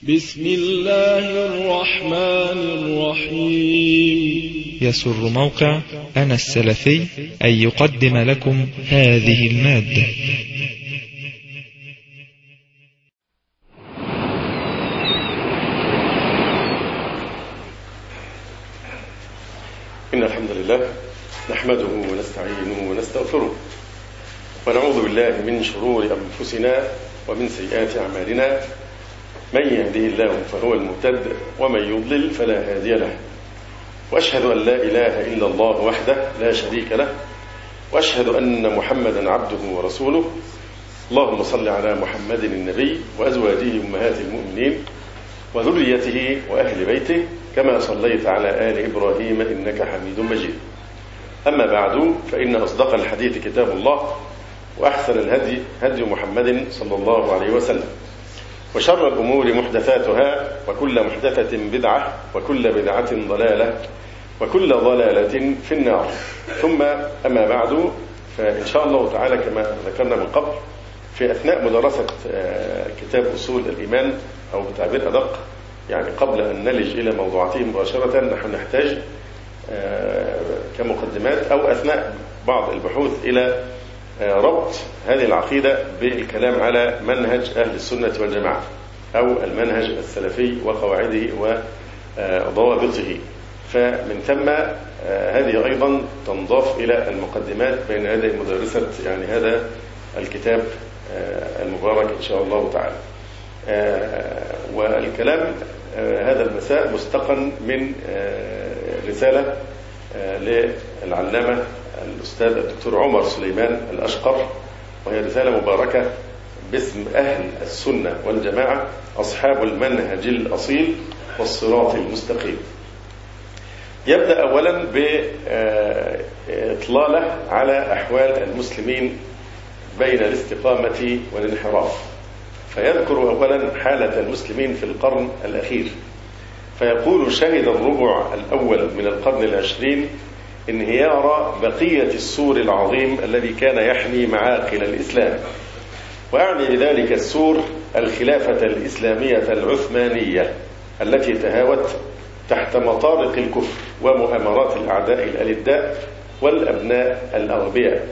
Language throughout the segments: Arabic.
بسم الله الرحمن الرحيم. يسر موقع أنا السلفي أن يقدم لكم هذه المادة. إن الحمد لله نحمده ونستعينه ونستغفره ونعوذ بالله من شرور أنفسنا ومن سيئات أعمالنا. من يهده الله فهو المهتد ومن يضلل فلا هادي له، وأشهد أن لا إله إلا الله وحده لا شريك له، وأشهد أن محمدا عبده ورسوله. اللهم صل على محمد النبي وأزواجه أمهات المؤمنين وذريته وأهل بيته كما صليت على آل إبراهيم إنك حميد مجيد. أما بعد، فإن أصدق الحديث كتاب الله، وأحسن الهدي هدي محمد صلى الله عليه وسلم، وشر الأمور محدثاتها، وكل محدثة بدعة، وكل بدعة ضلالة، وكل ضلالة في النار. ثم أما بعد، فإن شاء الله تعالى كما ذكرنا من قبل، في أثناء مدرسة كتاب أصول الإيمان، أو بتعبير أدق يعني قبل أن نلج إلى موضوعاته مباشرة، نحن نحتاج كمقدمات أو أثناء بعض البحوث إلى ربط هذه العقيدة بالكلام على منهج أهل السنة والجماعة، أو المنهج السلفي وقواعده وضوابطه. فمن ثم هذه أيضا تنضاف إلى المقدمات بين هذه مدرسة يعني هذا الكتاب المبارك إن شاء الله تعالى. والكلام هذا المساء مستقن من رسالة للعلامة الأستاذ الدكتور عمر سليمان الأشقر، وهي رسالة مباركة باسم أهل السنة والجماعة أصحاب المنهج الأصيل والصراط المستقيم. يبدأ أولا بإطلالة على أحوال المسلمين بين الاستقامة والانحراف، فيذكر أولا حالة المسلمين في القرن الأخير، فيقول: شهد الربع الأول من القرن العشرين انهيار بقية السور العظيم الذي كان يحمي معاقل الإسلام، وأعني بذلك السور الخلافة الإسلامية العثمانية التي تهاوت تحت مطارق الكفر ومؤامرات الأعداء الألداء والأبناء الأغبياء.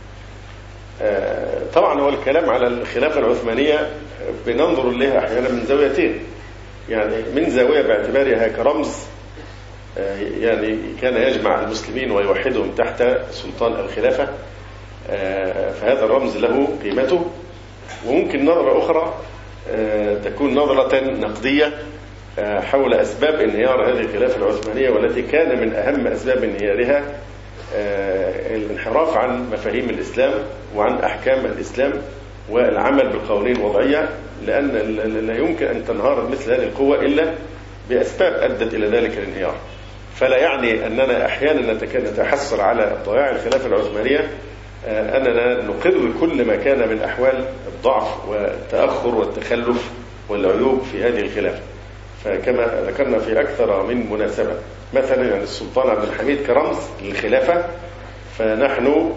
طبعا هو الكلام على الخلافة العثمانية بننظر لها أحيانا من زاويتين، يعني من زاوية باعتبارها كرمز يعني كان يجمع المسلمين ويوحدهم تحت سلطان الخلافة، فهذا الرمز له قيمته. وممكن نظرة أخرى تكون نظرة نقدية حول أسباب انهيار هذه الخلافة العثمانية، والتي كان من أهم أسباب انهيارها الانحراف عن مفاهيم الإسلام وعن أحكام الإسلام والعمل بالقوانين الوضعية، لأن لا يمكن أن تنهار مثل هذه القوة إلا بأسباب أدت إلى ذلك الانهيار. فلا يعني أننا أحيانا نتحسر على ضياع الخلافة العثمانية أننا نقر كل ما كان من أحوال الضعف والتأخر والتخلف والعيوب في هذه الخلافة. فكما ذكرنا في أكثر من مناسبة، مثلا يعني السلطان عبد الحميد كرمز للخلافة، فنحن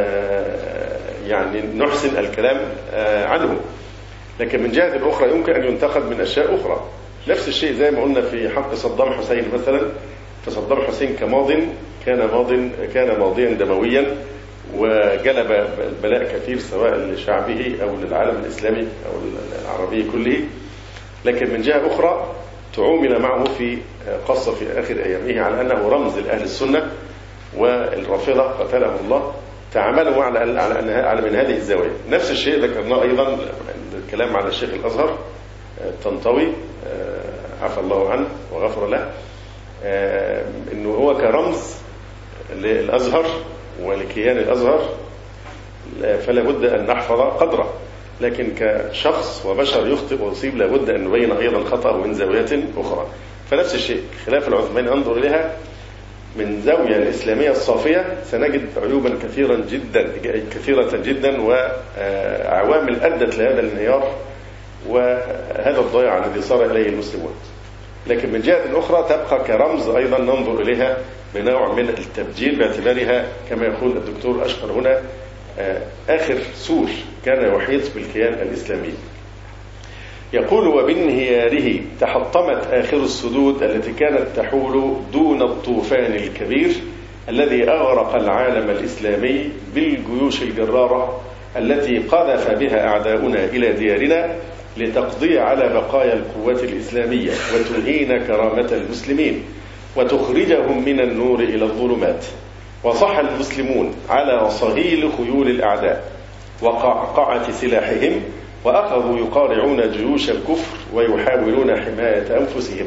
يعني نحسن الكلام عنه، لكن من جهة أخرى يمكن أن ينتقد من أشياء أخرى. نفس الشيء زي ما قلنا في حق صدام حسين مثلا، فصدام حسين كان ماضيا دمويا وجلب البلاء كثير سواء لشعبه أو للعالم الإسلامي أو العربي كله، لكن من جهة أخرى تعامل معه في قصة في آخر أيامه على أنه رمز لأهل السنة، والرافضة قتلهم الله تعاملوا على من هذه الزاوية. نفس الشيء ذكرناه أيضا الكلام على الشيخ الأزهر الطنطاوي عفى الله عنه وغفر له، إنه هو كرمز للأزهر ولكيان الأزهر فلا بد أن نحفظ قدره، لكن كشخص وبشر يخطئ ويصيب لا بد أن نبين أيضا خطأه من زاويات أخرى. فنفس الشيء الخلافة العثمانية أنظر إليها من زاوية الإسلامية الصافية سنجد عيوبا كثيرة جدا وعوامل أدت لهذا الانهيار وهذا الضياع الذي صار إليه المسلمون. لكن من جهة أخرى تبقى كرمز أيضا ننظر إليها بنوع من التبجيل، باعتبارها كما يقول الدكتور أشقر هنا آخر سور كان يحيط بالكيان الإسلامي. يقول: وبانهياره تحطمت آخر السدود التي كانت تحول دون الطوفان الكبير الذي أغرق العالم الإسلامي بالجيوش الجرارة التي قذف بها أعداؤنا إلى ديارنا لتقضي على بقايا القوات الإسلامية وتهين كرامة المسلمين وتخرجهم من النور إلى الظلمات. وصح المسلمون على صهيل خيول الأعداء وقعقعة سلاحهم، وأخذوا يقارعون جيوش الكفر ويحاولون حماية أنفسهم.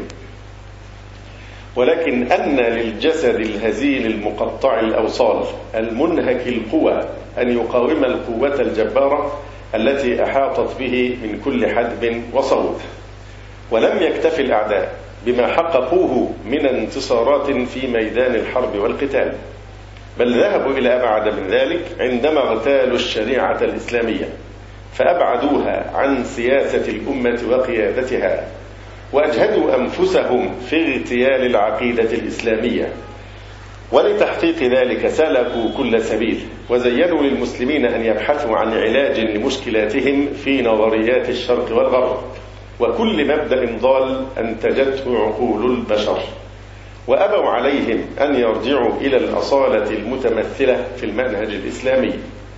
ولكن أن للجسد الهزيل المقطع الأوصال المنهك القوى أن يقاوم القوة الجبارة التي أحاطت به من كل حدب وصوب. ولم يكتف الأعداء بما حققوه من انتصارات في ميدان الحرب والقتال، بل ذهبوا إلى أبعد من ذلك عندما اغتالوا الشريعة الإسلامية فأبعدوها عن سياسة الأمة وقيادتها، وأجهدوا أنفسهم في اغتيال العقيدة الإسلامية. ولتحقيق ذلك سلكوا كل سبيل، وزينوا للمسلمين أن يبحثوا عن علاج لمشكلاتهم في نظريات الشرق والغرب وكل مبدأ ضال أنتجته عقول البشر، وأبوا عليهم أن يرجعوا إلى الأصالة المتمثلة في المنهج الإسلامي.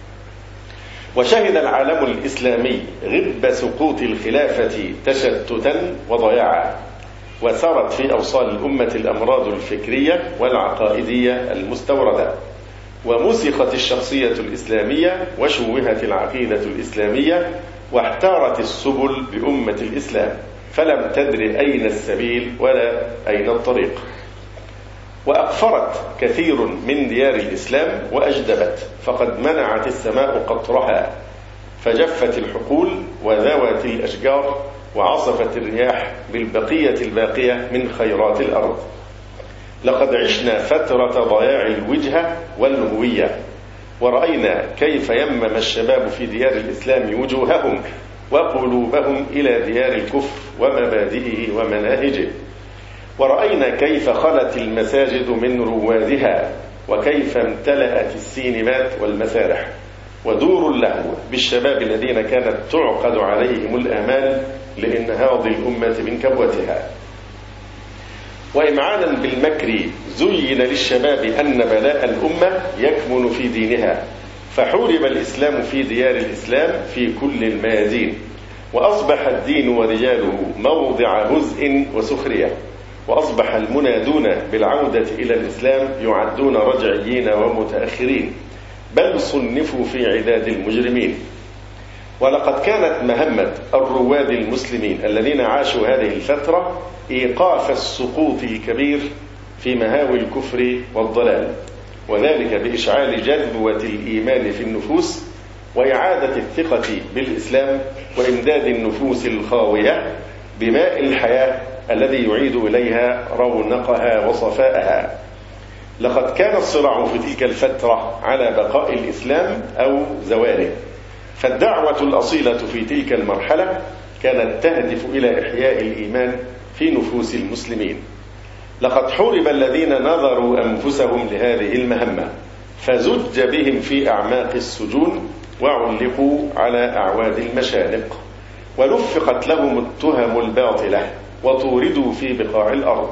وشهد العالم الإسلامي غب سقوط الخلافة تشتتا وضياعا، وسرت في أوصال الأمة الأمراض الفكرية والعقائدية المستوردة، ومسخت الشخصية الإسلامية وشوهت العقيدة الإسلامية، واحتارت السبل بأمة الإسلام فلم تدر أين السبيل ولا أين الطريق. وأقفرت كثير من ديار الإسلام وأجدبت، فقد منعت السماء قطرها فجفت الحقول وذوت الأشجار وعصفت الرياح بالبقية الباقية من خيرات الأرض. لقد عشنا فترة ضياع الوجهة والهوية، ورأينا كيف يمم الشباب في ديار الإسلام وجوههم وقلوبهم إلى ديار الكفر ومبادئه ومناهجه، ورأينا كيف خلت المساجد من روادها، وكيف امتلأت السينمات والمسارح ودور اللهو بالشباب الذين كانت تعقد عليهم الآمال لإنهاض الأمة من كبوتها. وإمعانا بالمكر زين للشباب أن بلاء الأمة يكمن في دينها، فحورب الإسلام في ديار الإسلام في كل الميادين، وأصبح الدين ورجاله موضع هزء وسخرية، وأصبح المنادون بالعودة إلى الإسلام يعدون رجعيين ومتأخرين، بل صنفوا في عداد المجرمين. ولقد كانت مهمة الرواد المسلمين الذين عاشوا هذه الفترة إيقاف السقوط الكبير في مهاوي الكفر والضلال، وذلك بإشعال جذوة الإيمان في النفوس وإعادة الثقة بالإسلام وإمداد النفوس الخاوية بماء الحياة الذي يعيد إليها رونقها وصفاءها. لقد كان الصراع في تلك الفترة على بقاء الإسلام أو زواله، فالدعوة الأصيلة في تلك المرحلة كانت تهدف إلى إحياء الإيمان في نفوس المسلمين. لقد حورب الذين نظروا أنفسهم لهذه المهمة، فزج بهم في أعماق السجون وعلقوا على أعواد المشانق، ولفقت لهم التهم الباطلة وطوردوا في بقاع الأرض.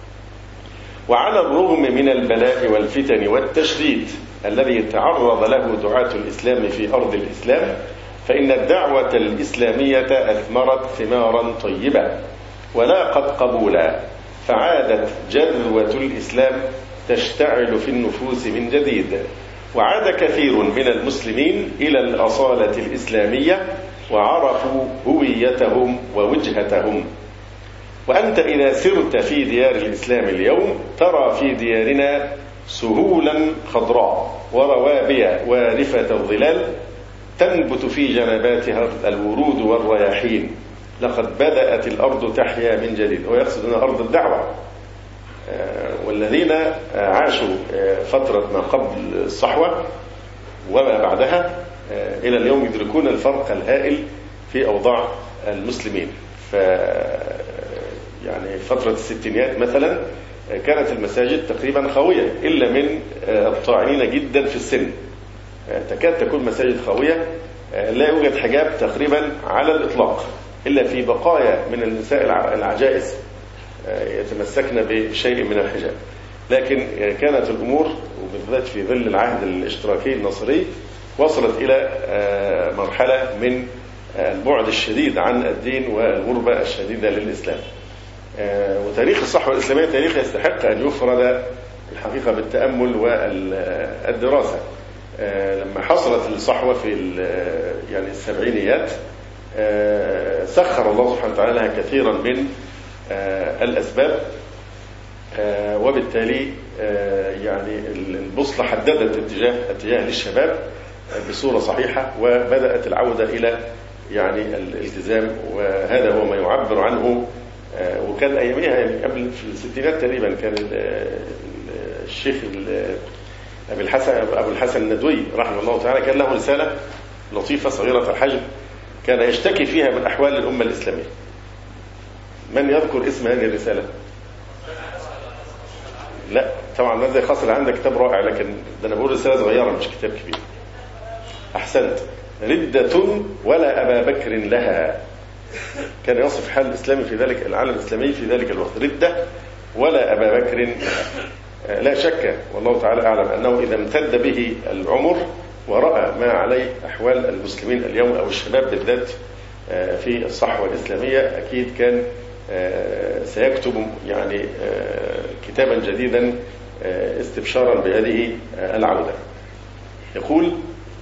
وعلى الرغم من البلاء والفتن والتشديد الذي تعرض له دعاة الإسلام في أرض الإسلام، فإن الدعوة الإسلامية أثمرت ثمارا طيبة ولاقت قبولا، فعادت جذوة الإسلام تشتعل في النفوس من جديد، وعاد كثير من المسلمين إلى الأصالة الإسلامية وعرفوا هويتهم ووجهتهم. وأنت إذا سرت في ديار الإسلام اليوم ترى في ديارنا سهولا خضراء وروابي وارفة الظلال تنبت في جنباتها الورود والرياحين. لقد بدأت الأرض تحيا من جديد، ويقصد هنا أرض الدعوة. والذين عاشوا فترة ما قبل الصحوة وما بعدها إلى اليوم يدركون الفرق الهائل في أوضاع المسلمين. يعني فترة الستينيات مثلا كانت المساجد تقريبا خاوية إلا من الطاعنين جدا في السن، تكاد تكون مساجد خاوية، لا يوجد حجاب تقريبا على الإطلاق. إلا في بقايا من النساء العجائز يتمسكن بشيء من الحجاب. لكن كانت الأمور وبالذات في ظل العهد الاشتراكي النصري وصلت إلى مرحلة من البعد الشديد عن الدين والغربة الشديدة للإسلام. وتاريخ الصحوة الإسلامية تاريخ يستحق أن يفرد الحقيقة بالتأمل والدراسة. لما حصلت الصحوة في يعني السبعينيات سخر الله سبحانه وتعالى لها كثيرا من الأسباب، وبالتالي يعني البوصلة حددت اتجاه للشباب بصورة صحيحة، وبدأت العودة إلى يعني الالتزام، وهذا هو ما يعبر عنه. وكان أيامها يعني قبل في الستينات تقريبا كان الشيخ أبو الحسن الندوي رحمه الله تعالى كان له رسالة لطيفة صغيرة الحجم كان يشتكي فيها من أحوال الأمة الإسلامية. من يذكر اسم هذه الرسالة؟ لا طبعا ماذا خاصة عندك كتاب رائع، لكن ده أنا بقول رسالة صغيرة مش كتاب كبير. أحسنت. ردة ولا أبا بكر لها. كان يصف حال الإسلامي في ذلك العالم الإسلامي في ذلك الوقت، ردة ولا أبا بكر. لا شك والله تعالى أعلم أنه إذا امتد به العمر ورأى ما عليه أحوال المسلمين اليوم أو الشباب بالذات في الصحوة الإسلامية أكيد كان سيكتب يعني كتابا جديدا استبشارا بهذه العودة. يقول: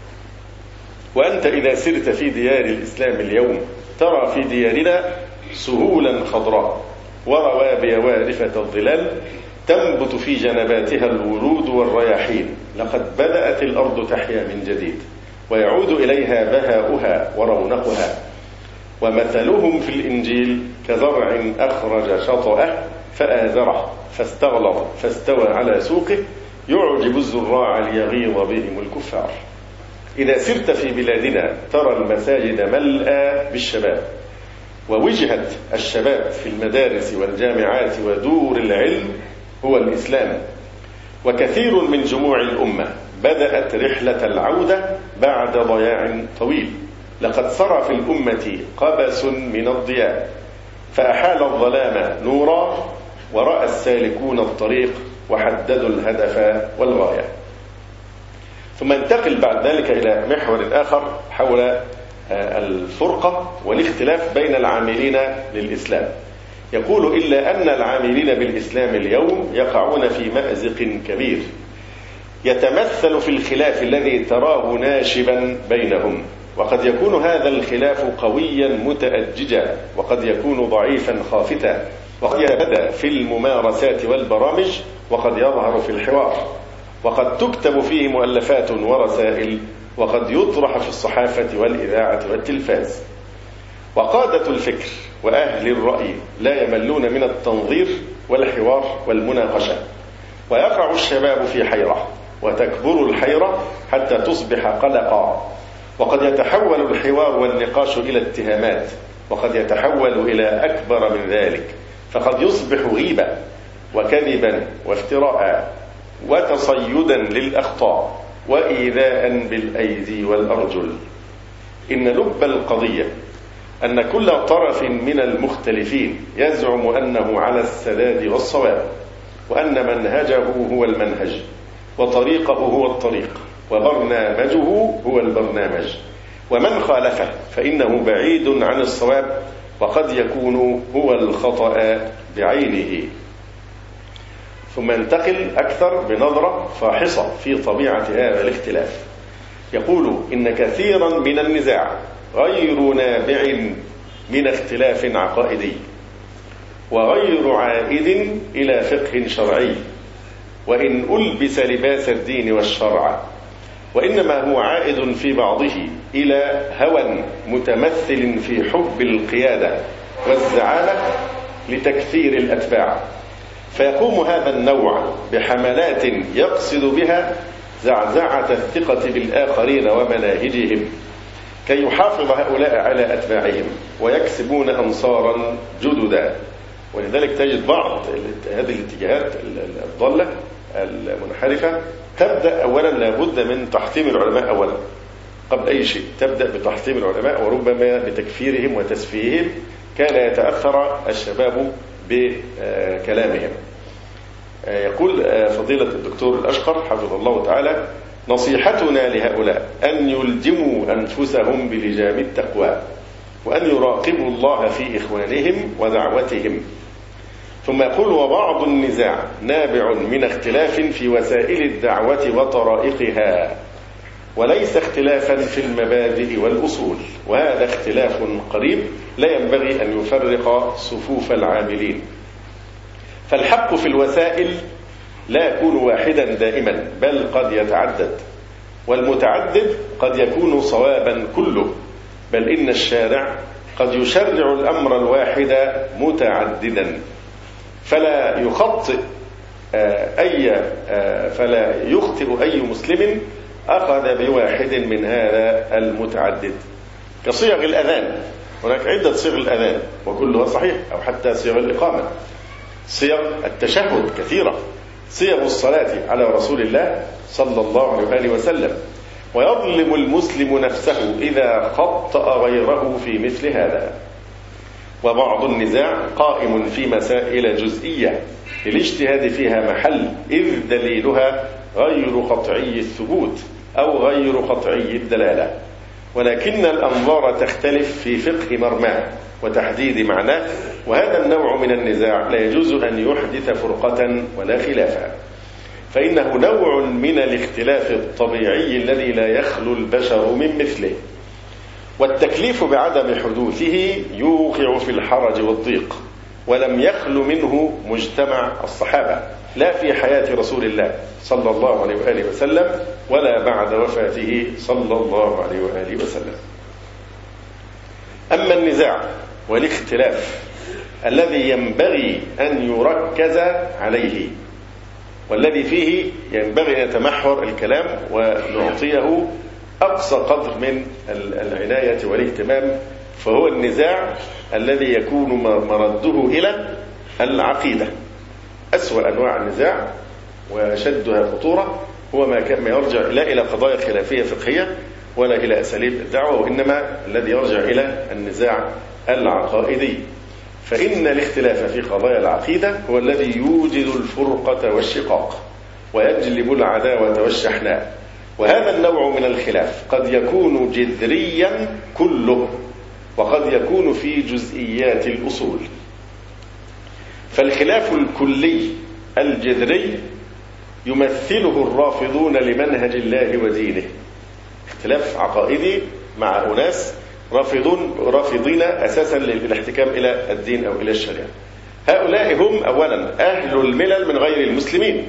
وأنت إذا سرت في ديار الإسلام اليوم ترى في ديارنا سهولا خضراء وروابي وارفة الظلال تنبت في جنباتها الورود والرياحين، لقد بدأت الأرض تحيا من جديد ويعود إليها بهاؤها ورونقها، ومثلهم في الإنجيل كزرع أخرج شطأه فآزره فاستغلظ فاستوى على سوقه يعجب الزراع ليغيظ بهم الكفار. إذا سرت في بلادنا ترى المساجد ملأى بالشباب، ووجهة الشباب في المدارس والجامعات ودور العلم هو الإسلام، وكثير من جموع الأمة بدأت رحلة العودة بعد ضياع طويل. لقد سرى في الأمة قبس من الضياء فأحال الظلام نورا، ورأى السالكون الطريق وحددوا الهدف والغاية. ثم انتقل بعد ذلك إلى محور آخر حول الفرقة والاختلاف بين العاملين للإسلام. يقول: إلا أن العاملين بالإسلام اليوم يقعون في مأزق كبير يتمثل في الخلاف الذي تراه ناشبا بينهم، وقد يكون هذا الخلاف قويا متأججا، وقد يكون ضعيفا خافتا، وقد يبدأ في الممارسات والبرامج، وقد يظهر في الحوار، وقد تكتب فيه مؤلفات ورسائل، وقد يطرح في الصحافة والإذاعة والتلفاز. وقادة الفكر وأهل الرأي لا يملون من التنظير والحوار والمناقشة، ويقع الشباب في حيرة، وتكبر الحيرة حتى تصبح قلقا، وقد يتحول الحوار والنقاش إلى اتهامات، وقد يتحول إلى أكبر من ذلك، فقد يصبح غيبة وكذبا وافتراء وتصيدا للأخطاء وإيذاء بالأيدي والأرجل. إن لب القضية أن كل طرف من المختلفين يزعم أنه على السداد والصواب، وأن منهجه هو المنهج، وطريقه هو الطريق، وبرنامجه هو البرنامج، ومن خالفه فإنه بعيد عن الصواب، وقد يكون هو الخطأ بعينه. ثم ينتقل أكثر بنظرة فاحصة في طبيعة هذا الاختلاف. يقول: إن كثيرا من النزاع غير نابع من اختلاف عقائدي، وغير عائد إلى فقه شرعي، وإن ألبس لباس الدين والشرع، وإنما هو عائد في بعضه إلى هوى متمثل في حب القيادة والزعامة لتكثير الأتباع، فيقوم هذا النوع بحملات يقصد بها زعزعة الثقة بالآخرين ومناهجهم كي يحافظ هؤلاء على أتباعهم ويكسبون أنصارا جددا. ولذلك تجد بعض هذه الاتجاهات الضالة المنحرفة تبدأ أولا لابد من تحطيم العلماء أولا، قبل أي شيء تبدأ بتحطيم العلماء وربما بتكفيرهم وتسفيههم، كان يتأثر الشباب بكلامهم. يقول فضيلة الدكتور الأشقر حفظه الله تعالى: نصيحتنا لهؤلاء أن يلجموا أنفسهم بلجام التقوى، وأن يراقبوا الله في إخوانهم ودعوتهم. ثم يقول: وبعض النزاع نابع من اختلاف في وسائل الدعوة وطرائقها، وليس اختلافا في المبادئ والأصول، وهذا اختلاف قريب لا ينبغي أن يفرق صفوف العاملين. فالحق في الوسائل لا يكون واحدا دائما، بل قد يتعدد، والمتعدد قد يكون صوابا كله، بل إن الشارع قد يشرع الأمر الواحد متعددا، فلا يخطئ أي مسلم أخذ بواحد من هذا المتعدد. كصيغ الأذان، هناك عدة صيغ الأذان وكلها صحيح، أو حتى صيغ الإقامة، صيغ التشهد كثيرة، صيغ الصلاة على رسول الله صلى الله عليه وآله وسلم. ويظلم المسلم نفسه إذا خطأ غيره في مثل هذا. وبعض النزاع قائم في مسائل جزئية الاجتهاد فيها محل، إذ دليلها غير قطعي الثبوت أو غير قطعي الدلالة، ولكن الأنظار تختلف في فقه مرماه وتحديد معناه، وهذا النوع من النزاع لا يجوز أن يحدث فرقة ولا خلافا، فإنه نوع من الاختلاف الطبيعي الذي لا يخلو البشر من مثله، والتكليف بعدم حدوثه يوقع في الحرج والضيق، ولم يخل منه مجتمع الصحابة لا في حياة رسول الله صلى الله عليه وآله وسلم ولا بعد وفاته صلى الله عليه وآله وسلم. أما النزاع والاختلاف الذي ينبغي أن يركز عليه، والذي فيه ينبغي أن يتمحور الكلام ونعطيه أقصى قدر من العناية والاهتمام، فهو النزاع الذي يكون مرده إلى العقيدة. أسوأ أنواع النزاع وشدها خطورة هو ما يرجع لا إلى قضايا خلافية فقهية ولا إلى أساليب الدعوة، وإنما الذي يرجع إلى النزاع العقائدي، فإن الاختلاف في قضايا العقيدة هو الذي يوجد الفرقة والشقاق ويجلب العداوة والشحناء. وهذا النوع من الخلاف قد يكون جذريا كله، وقد يكون في جزئيات الأصول. فالخلاف الكلي الجذري يمثله الرافضون لمنهج الله ودينه، اختلاف عقائدي مع أناس رافضين أساسا للاحتكام إلى الدين أو إلى الشريعة. هؤلاء هم أولا أهل الملل من غير المسلمين،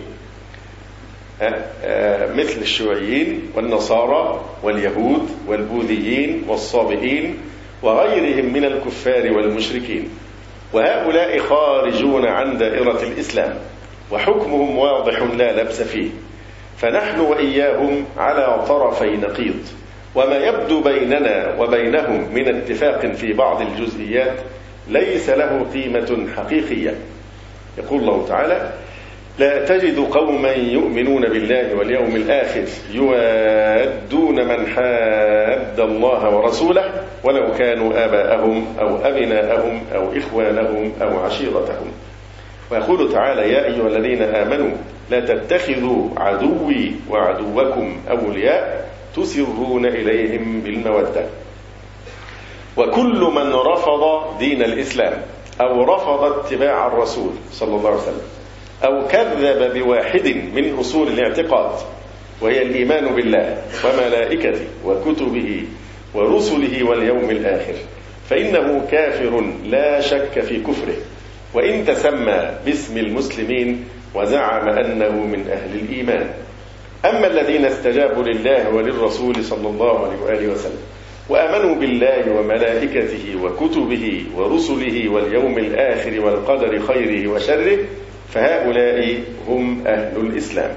مثل الشيوعيين والنصارى واليهود والبوذيين والصابئين وغيرهم من الكفار والمشركين، وهؤلاء خارجون عن دائرة الإسلام وحكمهم واضح لا لبس فيه، فنحن وإياهم على طرفي نقيض، وما يبدو بيننا وبينهم من اتفاق في بعض الجزئيات ليس له قيمة حقيقية. يقول الله تعالى: لا تجد قوما يؤمنون بالله واليوم الآخر يوادون من حاد الله ورسوله ولو كانوا آباءهم أو أبناءهم أو إخوانهم أو عشيرتهم. ويقول تعالى: يا أيها الذين آمنوا لا تتخذوا عدوي وعدوكم أولياء تسرون إليهم بالمودة. وكل من رفض دين الإسلام أو رفض اتباع الرسول صلى الله عليه وسلم أو كذب بواحد من أصول الاعتقاد، وهي الإيمان بالله وملائكته وكتبه ورسله واليوم الآخر، فإنه كافر لا شك في كفره، وإن تسمى باسم المسلمين وزعم أنه من أهل الإيمان. أما الذين استجابوا لله وللرسول صلى الله عليه وآله وسلم وآمنوا بالله وملائكته وكتبه ورسله واليوم الآخر والقدر خيره وشره، فهؤلاء هم أهل الإسلام.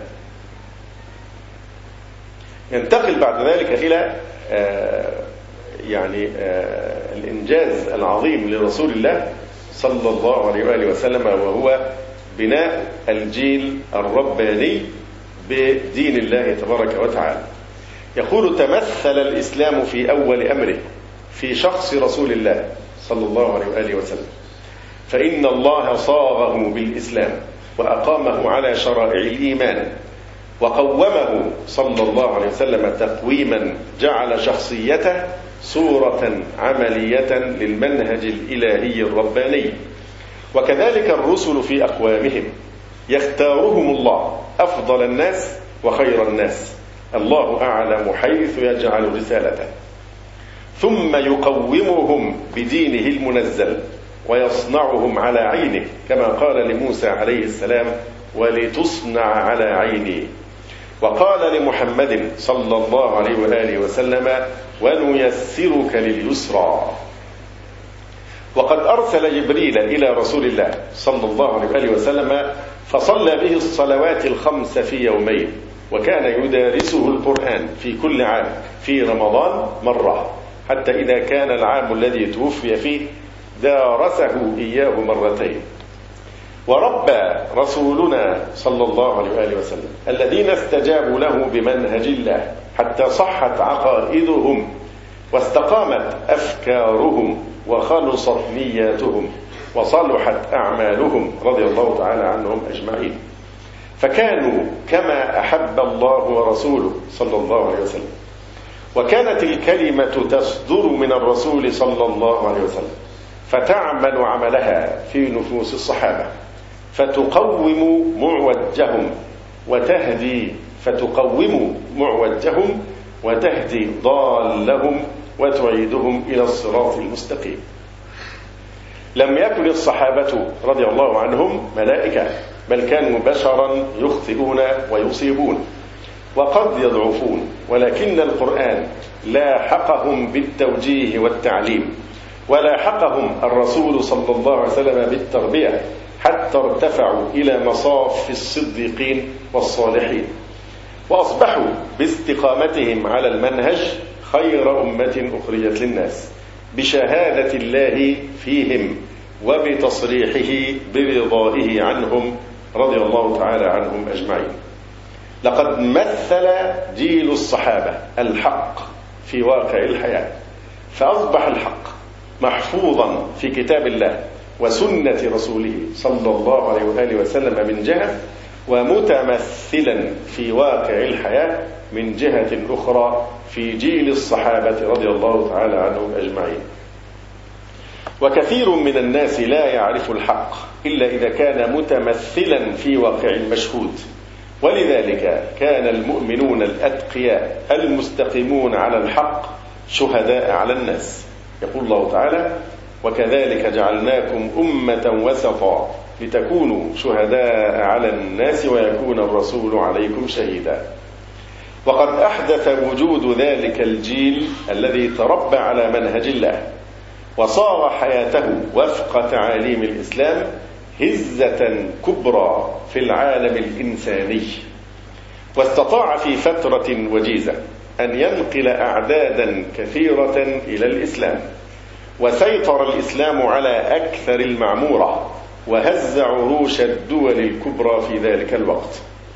ينتقل بعد ذلك إلى الإنجاز العظيم لرسول الله صلى الله عليه وآله وسلم، وهو بناء الجيل الرباني بدين الله تبارك وتعالى. يقول: تمثل الإسلام في أول أمره في شخص رسول الله صلى الله عليه وآله وسلم، فإن الله صاغه بالإسلام وأقامه على شرائع الإيمان، وقومه صلى الله عليه وسلم تقويما جعل شخصيته صورة عملية للمنهج الإلهي الرباني. وكذلك الرسل في أقوامهم يختارهم الله أفضل الناس وخير الناس، الله أعلم حيث يجعل رسالته، ثم يقومهم بدينه المنزل ويصنعهم على عينه، كما قال لموسى عليه السلام: ولتصنع على عيني. وقال لمحمد صلى الله عليه وآله وسلم: ونيسرك لليسرى. وقد أرسل جبريل إلى رسول الله صلى الله عليه وآله وسلم فصلى به الصلوات الخمس في يومين، وكان يدارسه القرآن في كل عام في رمضان مرة، حتى إذا كان العام الذي توفي فيه دارسه إياه مرتين. وربى رسولنا صلى الله عليه وآله وسلم الذين استجابوا له بمنهج الله حتى صحت عقائدهم واستقامت أفكارهم وخلصت نياتهم وصلحت أعمالهم رضي الله تعالى عنهم أجمعين، فكانوا كما أحب الله ورسوله صلى الله عليه وسلم. وكانت الكلمة تصدر من الرسول صلى الله عليه وسلم فتعمل عملها في نفوس الصحابة، فتقوم معوجهم وتهدي ضالهم وتعيدهم إلى الصراط المستقيم. لم يكن الصحابة رضي الله عنهم ملائكة، بل كانوا بشرا يخطئون ويصيبون وقد يضعفون، ولكن القرآن لاحقهم بالتوجيه والتعليم، ولاحقهم الرسول صلى الله عليه وسلم بالتربية، حتى ارتفعوا إلى مصاف الصديقين والصالحين، وأصبحوا باستقامتهم على المنهج خير أمة أخرجت للناس، بشهادة الله فيهم وبتصريحه برضائه عنهم رضي الله تعالى عنهم أجمعين. لقد مثل جيل الصحابة الحق في واقع الحياة، فأصبح الحق محفوظا في كتاب الله وسنة رسوله صلى الله عليه وآله وسلم من جهة، ومتمثلا في واقع الحياة من جهة أخرى في جيل الصحابة رضي الله تعالى عنهم أجمعين. وكثير من الناس لا يعرف الحق إلا إذا كان متمثلا في واقع المشهود، ولذلك كان المؤمنون الأتقياء المستقيمون على الحق شهداء على الناس. يقول الله تعالى: وكذلك جعلناكم أمة وسطا لتكونوا شهداء على الناس ويكون الرسول عليكم شهيدا. وقد أحدث وجود ذلك الجيل الذي تربى على منهج الله وصار حياته وفق تعاليم الإسلام هزة كبرى في العالم الإنساني، واستطاع في فترة وجيزة أن ينقل أعدادا كثيرة إلى الإسلام، وسيطر الإسلام على أكثر المعمورة وهز عروش الدول الكبرى في ذلك الوقت.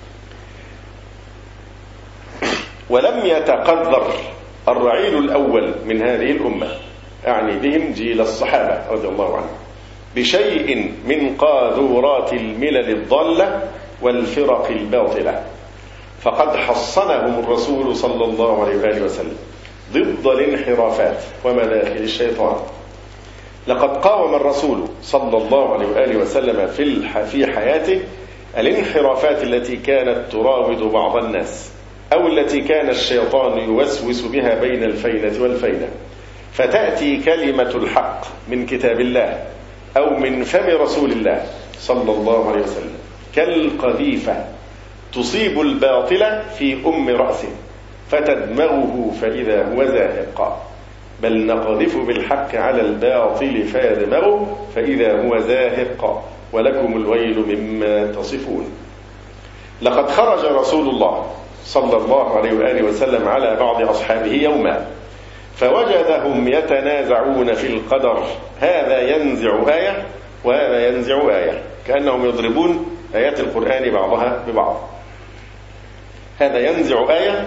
ولم يتقدر الرعيل الأول من هذه الأمة، أعني بهم جيل الصحابة رضي الله عنهم، بشيء من قاذورات الملل الضالة والفرق الباطلة، فقد حصنهم الرسول صلى الله عليه وآله وسلم ضد الانحرافات ومداخل الشيطان. لقد قاوم الرسول صلى الله عليه وآله وسلم في حياته الانحرافات التي كانت تراود بعض الناس، أو التي كان الشيطان يوسوس بها بين الفينة والفينة، فتأتي كلمة الحق من كتاب الله أو من فم رسول الله صلى الله عليه وسلم كالقذيفة تصيب الباطل في رأسه فتدمغه فإذا هو زاهق، بل نقذف بالحق على الباطل فيدمغه فإذا هو زاهق، ولكم الويل مما تصفون. لقد خرج رسول الله صلى الله عليه وآله وسلم على بعض أصحابه يوما فوجدهم يتنازعون في القدر، هذا ينزع آية وهذا ينزع آية، كأنهم يضربون آيات القرآن بعضها ببعض، هذا ينزع آية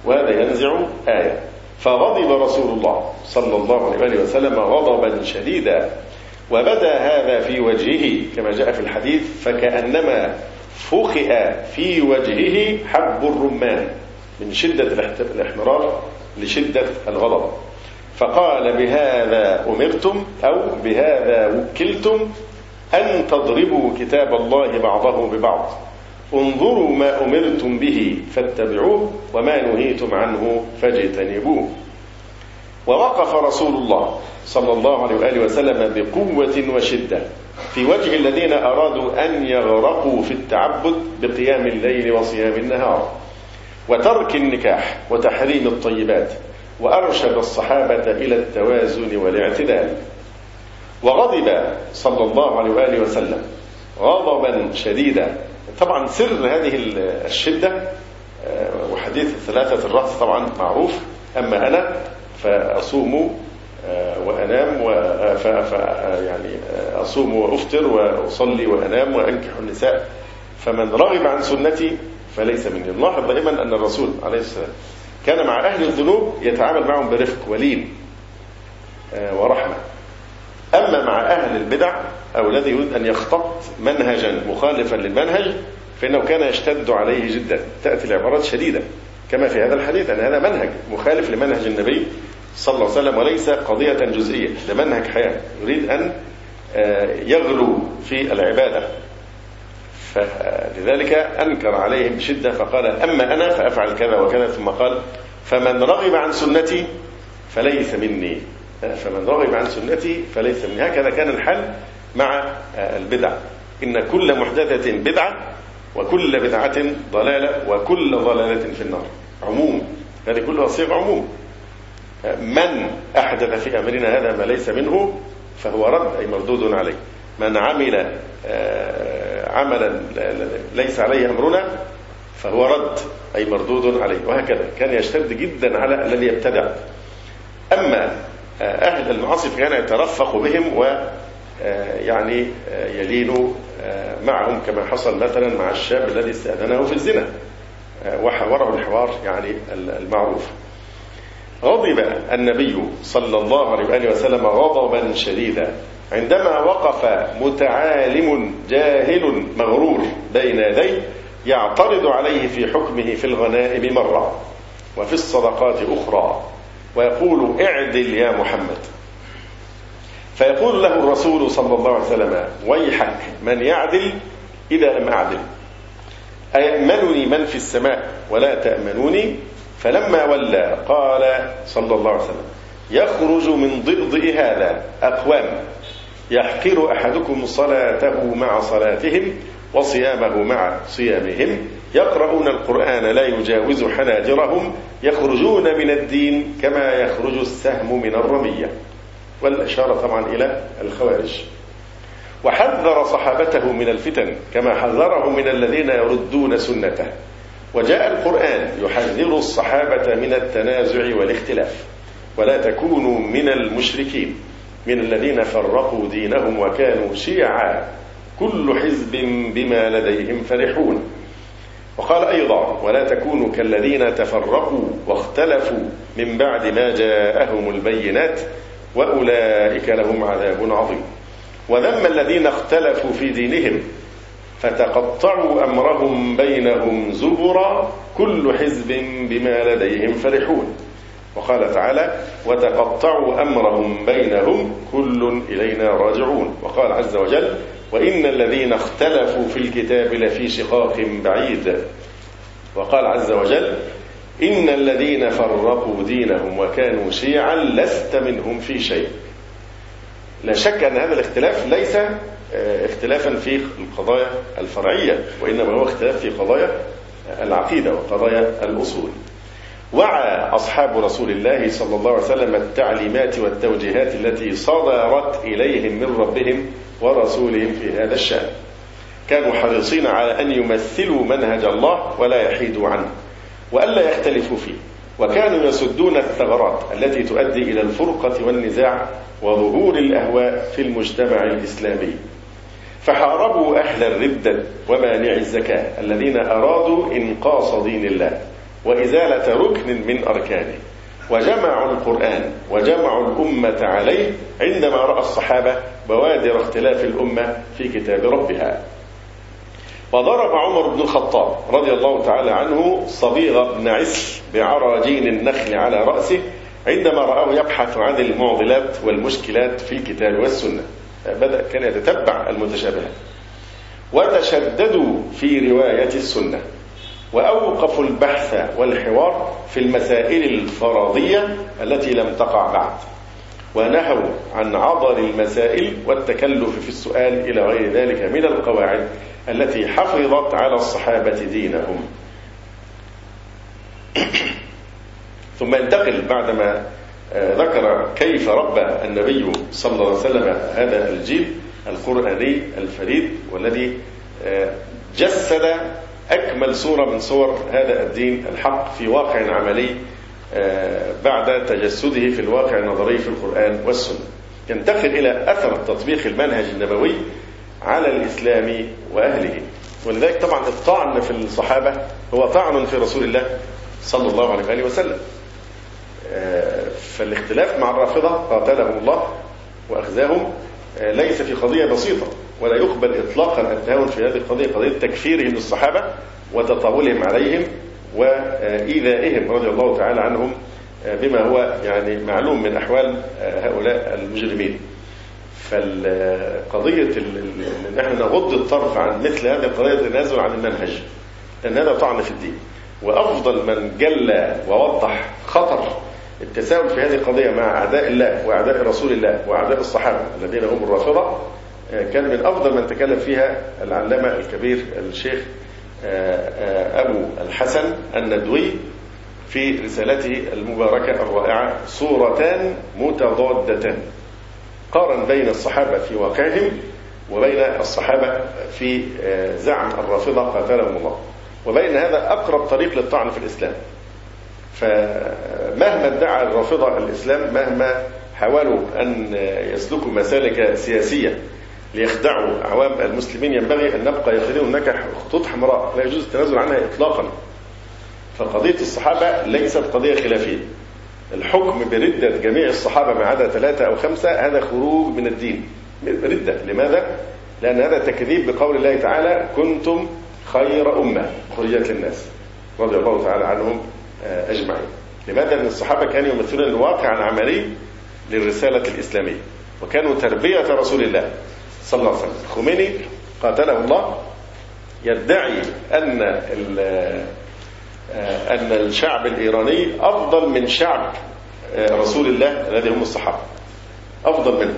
وهذا ينزع آية. فغضب رسول الله صلى الله عليه وسلم غضبا شديدا، وبدا هذا في وجهه كما جاء في الحديث فكأنما فخئ في وجهه حب الرمان من شدة الاحمرار لشدة الغضب. فقال: بهذا أمرتم أو بهذا وكلتم أن تضربوا كتاب الله بعضه ببعض، انظروا ما أمرتم به فاتبعوه وما نهيتم عنه فاجتنبوه. ووقف رسول الله صلى الله عليه وآله وسلم بقوة وشدة في وجه الذين أرادوا أن يغرقوا في التعبد بقيام الليل وصيام النهار وترك النكاح وتحريم الطيبات، وأرشد الصحابة إلى التوازن والاعتدال. وغضب صلى الله عليه وآله وسلم غضبا شديدا. طبعا سر هذه الشدة وحديث الثلاثة الرأس طبعا معروف: أما أنا فأصوم وأنام يعني أصوم وأفطر وأصلي وأنام وأنكح النساء، فمن رغب عن سنتي فليس مني. نلاحظ دائما أن الرسول عليه السلام كان مع أهل الذنوب يتعامل معهم برفق ولين ورحمة. أما مع أهل البدع أو الذي يريد أن يخطط منهجا مخالفا للمنهج فإنه كان يشتد عليه جدا. تأتي العبارات شديدة كما في هذا الحديث أن هذا منهج مخالف لمنهج النبي صلى الله عليه وسلم وليس قضية جزئية، لمنهج حياة يريد أن يغلو في العبادة. فلذلك أنكر عليهم بشدة فقال: أما أنا فأفعل كذا وكذا، ثم قال: فمن رغب عن سنتي فليس مني. فمن رغب عن سنتي فليس مني. هكذا كان الحال مع البدع. إن كل محدثة بدعة وكل بدعة ضلالة وكل ضلالة في النار. عموم، هذه كلها صيغ عموم. من أحدث في أمرنا هذا ما ليس منه فهو رد أي مردود عليه. من عمل عملا ليس عليه أمرنا فهو رد أي مردود عليه. وهكذا كان يشتد جدا على الذي يبتدع. أما أهل المعاصي كان يترفق بهم ويعني يلين معهم كما حصل مثلا مع الشاب الذي استأذنه في الزنا وحوره الحوار يعني المعروف. غضب النبي صلى الله عليه وآله وسلم غضبا شديدا عندما وقف متعالم جاهل مغرور بين يديه يعترض عليه في حكمه في الغنائم مرة وفي الصدقات أخرى ويقول: اعدل يا محمد. فيقول له الرسول صلى الله عليه وسلم: ويحك، من يعدل إذا لم أعدل؟ أيأمنني من في السماء ولا تأمنوني؟ فلما ولى قال صلى الله عليه وسلم: يخرج من ضئضئ هذا أقوام يحقر أحدكم صلاته مع صلاتهم وصيامه مع صيامهم، يقرؤون القرآن لا يجاوز حناجرهم، يخرجون من الدين كما يخرج السهم من الرمية. والإشارة طبعا إلى الخوارج. وحذر صحابته من الفتن كما حذرهم من الذين يردون سنته. وجاء القرآن يحذر الصحابة من التنازع والاختلاف: ولا تكونوا من المشركين من الذين فرقوا دينهم وكانوا شيعا كل حزب بما لديهم فرحون. وقال أيضا: ولا تكونوا كالذين تفرقوا واختلفوا من بعد ما جاءهم البينات وأولئك لهم عذاب عظيم. وذم الذين اختلفوا في دينهم فتقطعوا أمرهم بينهم زبرا كل حزب بما لديهم فرحون. وقال تعالى: وتقطعوا أمرهم بينهم كل إلينا راجعون. وقال عز وجل: وإن الذين اختلفوا في الكتاب لفي شقاق بعيد. وقال عز وجل: إن الذين فرقوا دينهم وكانوا شيعا لست منهم في شيء. لا شك أن هذا الاختلاف ليس اختلافا في القضايا الفرعية، وإنما هو اختلاف في قضايا العقيدة وقضايا الأصول. وعى أصحاب رسول الله صلى الله عليه وسلم التعليمات والتوجيهات التي صدرت إليهم من ربهم ورسولهم في هذا الشأن. كانوا حريصين على أن يمثلوا منهج الله ولا يحيدوا عنه وألا يختلفوا فيه، وكانوا يسدون الثغرات التي تؤدي إلى الفرقة والنزاع وظهور الأهواء في المجتمع الإسلامي. فحاربوا أهل الردة ومانع الزكاة الذين أرادوا إنقاص دين الله، وإزالة ركن من أركانه، وجمعوا القرآن وجمعوا الأمة عليه عندما رأى الصحابة بوادر اختلاف الأمة في كتاب ربها. وضرب عمر بن الخطاب رضي الله تعالى عنه صبيغ بن عسل بعراجين النخل على رأسه عندما رآه يبحث عن المعضلات والمشكلات في الكتاب والسنة. كان يتتبع المتشابهات. وتشددوا في رواية السنة، وأوقفوا البحث والحوار في المسائل الفرضية التي لم تقع بعد، ونهوا عن عضل المسائل والتكلف في السؤال إلى غير ذلك من القواعد التي حفظت على الصحابة دينهم. ثم ينتقل بعدما ذكر كيف ربى النبي صلى الله عليه وسلم هذا الجيل القرآني الفريد والذي جسد أكمل صورة من صور هذا الدين الحق في واقع عملي بعد تجسده في الواقع النظري في القرآن والسنة. ينتقل إلى أثر تطبيق المنهج النبوي على الإسلام وأهله. ولذلك طبعا الطعن في الصحابة هو طعن في رسول الله صلى الله عليه وآله وسلم. فالاختلاف مع الرافضة قاتلهم الله وأخزاهم ليس في قضية بسيطة، ولا يقبل إطلاقا التهاون في هذه القضية، قضية تكفيرهم للصحابة وتطاولهم عليهم وإيذائهم رضي الله تعالى عنهم بما هو يعني معلوم من أحوال هؤلاء المجرمين. فالقضية أن نحن نغض الطرف عن مثل هذه القضية التنازل عن المنهج، لأن هذا طعن في الدين. وأفضل من جل ووضح خطر التساؤل في هذه القضية مع أعداء الله وأعداء رسول الله وأعداء الصحابة الذين هم الرافضة كان من أفضل من تكلم فيها العلامة الكبير الشيخ أبو الحسن الندوي في رسالته المباركة الرائعة صورتان متضادتان، قارن بين الصحابة في واقعهم وبين الصحابة في زعم الرافضة قاتلهم الله، وبين هذا أقرب طريق للطعن في الإسلام. فمهما ادعى الرافضة الإسلام، مهما حاولوا أن يسلكوا مسالك سياسية ليخدعوا عوام المسلمين، ينبغي أن نبقى يقينون هناك خطوط حمراء لا يجوز التنازل عنها إطلاقا. فقضية الصحابة ليست قضية خلافية. الحكم بردة جميع الصحابة ما عدا 3 أو 5 هذا خروج من الدين، ردة. لماذا؟ لأن هذا تكذيب بقول الله تعالى كنتم خير أمة خرجت للناس رضي الله تعالى عنهم أجمعين. لماذا؟ لأن الصحابة كانوا يمثلون الواقع العملي للرسالة الإسلامية، وكانوا تربية رسول الله صلى الله عليه وسلم. خميني قاتله الله يدعي أن الشعب الإيراني أفضل من شعب رسول الله الذي هم الصحابة، أفضل منه،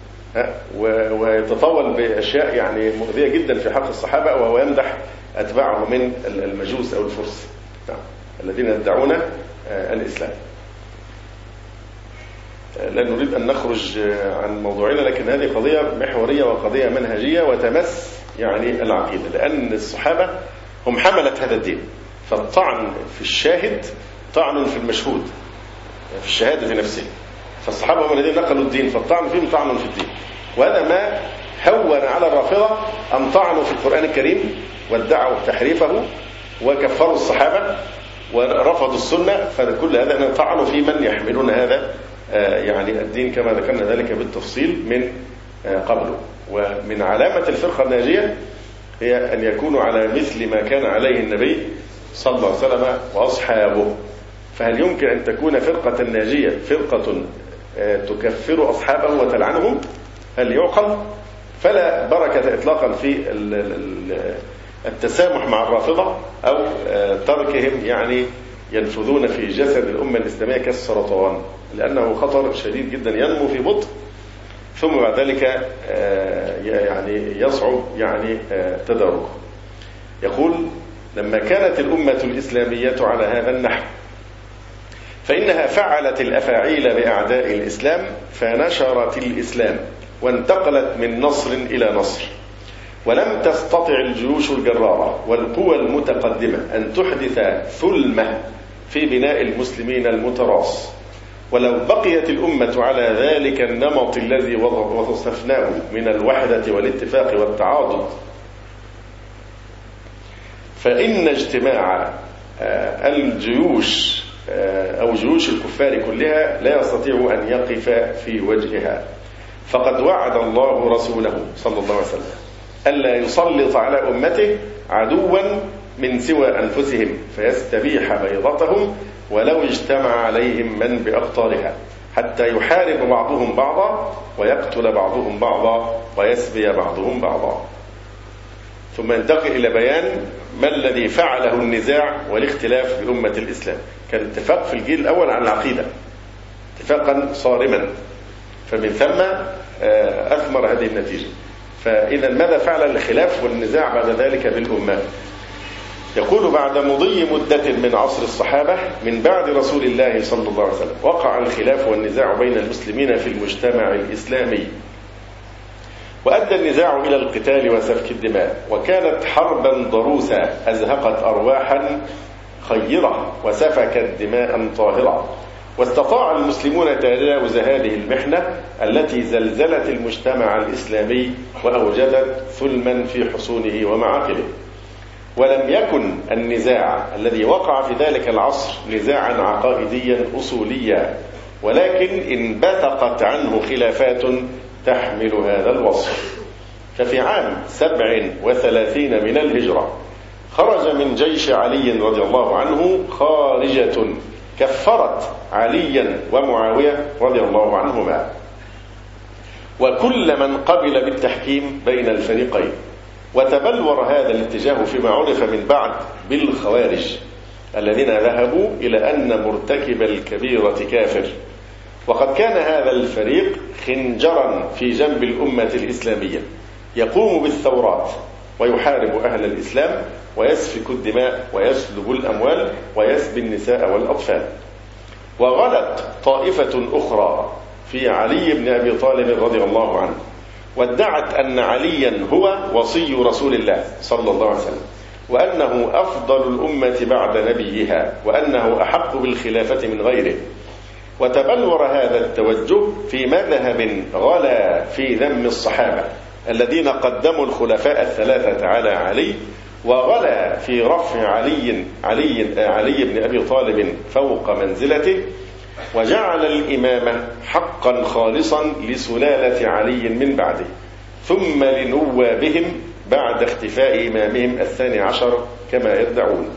ويتطول بأشياء يعني مؤذية جدا في حق الصحابة، وهو يمدح أتباعه من المجوس أو الفرس الذين يدعون الإسلام. لا نريد أن نخرج عن موضوعنا، لكن هذه قضية محورية وقضية منهجية وتمس يعني العقيدة، لأن الصحابة هم حملة هذا الدين. فالطعن في الشاهد طعن في المشهود، في الشهادة نفسه. فالصحابة هم الذين نقلوا الدين، فالطعن فيهم طعن في الدين. وهذا ما هون على الرافضة أن طعنوا في القرآن الكريم وادعوا تحريفه وكفروا الصحابة ورفضوا السنة. فكل هذا طعنوا في من يحملون هذا يعني الدين كما ذكرنا ذلك بالتفصيل من قبله. ومن علامة الفرقة الناجية هي أن يكونوا على مثل ما كان عليه النبي صلى الله عليه وسلم وأصحابه. فهل يمكن أن تكون فرقة ناجية فرقة تكفر أصحابه وتلعنهم؟ هل يعقل؟ فلا بركة إطلاقا في التسامح مع الرافضة أو تركهم يعني ينفذون في جسد الأمة الإسلامية كالسرطان، لأنه خطر شديد جدا ينمو في بطء ثم بعد ذلك يعني يصعب يعني تداركه. يقول لما كانت الأمة الإسلامية على هذا النحو فإنها فعلت الأفاعيل بأعداء الإسلام فنشرت الإسلام وانتقلت من نصر إلى نصر، ولم تستطع الجيوش الجرارة والقوى المتقدمة أن تحدث ثلمة في بناء المسلمين المتراص. ولو بقيت الأمة على ذلك النمط الذي وصفناه من الوحدة والاتفاق والتعاضد فإن اجتماع الجيوش أو جيوش الكفار كلها لا يستطيع أن يقف في وجهها. فقد وعد الله رسوله صلى الله عليه وسلم ألا يسلط على أمته عدوا من سوى أنفسهم فيستبيح بيضتهم ولو اجتمع عليهم من بأقطارها، حتى يحارب بعضهم بعضا ويقتل بعضهم بعضا ويسبي بعضهم بعضا. ثم ينتقل إلى بيان ما الذي فعله النزاع والاختلاف بأمة الإسلام. كان اتفاق في الجيل الأول عن العقيدة اتفاقا صارما، فمن ثم أثمر هذه النتيجة. فإذا ماذا فعل الخلاف والنزاع بعد ذلك بالأمة؟ يقول بعد مضي مدة من عصر الصحابة من بعد رسول الله صلى الله عليه وسلم وقع الخلاف والنزاع بين المسلمين في المجتمع الإسلامي، وأدى النزاع إلى القتال وسفك الدماء، وكانت حربا ضروسة أزهقت أرواحا خيرة وسفكت دماء طاهرة. واستطاع المسلمون تجاوز هذه المحنة التي زلزلت المجتمع الإسلامي وأوجدت ثلما في حصونه ومعاقله. ولم يكن النزاع الذي وقع في ذلك العصر نزاعا عقائديا أصوليا، ولكن انبثقت عنه خلافات تحمل هذا الوصف. ففي عام 37 من الهجرة خرج من جيش علي رضي الله عنه خارجة كفرت عليا ومعاوية رضي الله عنهما وكل من قبل بالتحكيم بين الفريقين. وتبلور هذا الاتجاه فيما عرف من بعد بالخوارج الذين ذهبوا إلى أن مرتكب الكبيرة كافر. وقد كان هذا الفريق خنجرا في جنب الأمة الإسلامية يقوم بالثورات ويحارب أهل الإسلام ويسفك الدماء ويسلب الأموال ويسبي النساء والأطفال. وغلت طائفة أخرى في علي بن أبي طالب رضي الله عنه وادعت أن عليا هو وصي رسول الله صلى الله عليه وسلم، وأنه أفضل الأمة بعد نبيها، وأنه أحق بالخلافة من غيره. وتبلور هذا التوجه في مذهب غلا في ذم الصحابة الذين قدموا الخلفاء الثلاثة على علي، وغلا في رفع علي بن أبي طالب فوق منزلته، وجعل الإمامة حقا خالصا لسلالة علي من بعده ثم لنوابهم بعد اختفاء إمامهم 12 كما يدعون.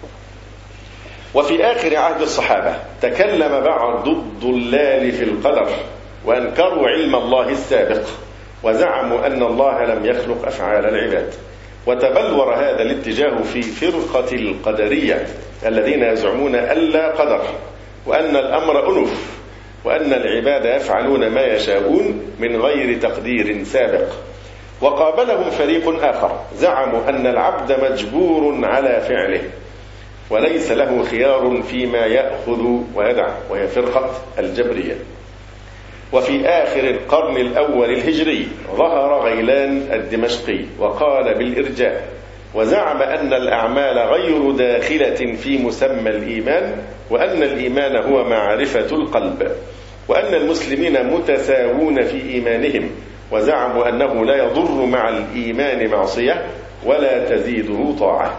وفي آخر عهد الصحابة تكلم بعض الضلال في القدر وأنكروا علم الله السابق وزعموا أن الله لم يخلق أفعال العباد. وتبلور هذا الاتجاه في فرقة القدرية الذين يزعمون ألا قدر، وأن الأمر أنف، وأن العباد يفعلون ما يشاءون من غير تقدير سابق. وقابلهم فريق آخر زعموا أن العبد مجبور على فعله وليس له خيار فيما يأخذ ويدع، وهي فرقة الجبرية. وفي آخر القرن الأول الهجري ظهر غيلان الدمشقي وقال بالإرجاء، وزعم أن الأعمال غير داخلة في مسمى الإيمان، وأن الإيمان هو معرفة القلب، وأن المسلمين متساوون في إيمانهم، وزعموا أنه لا يضر مع الإيمان معصية ولا تزيده طاعة.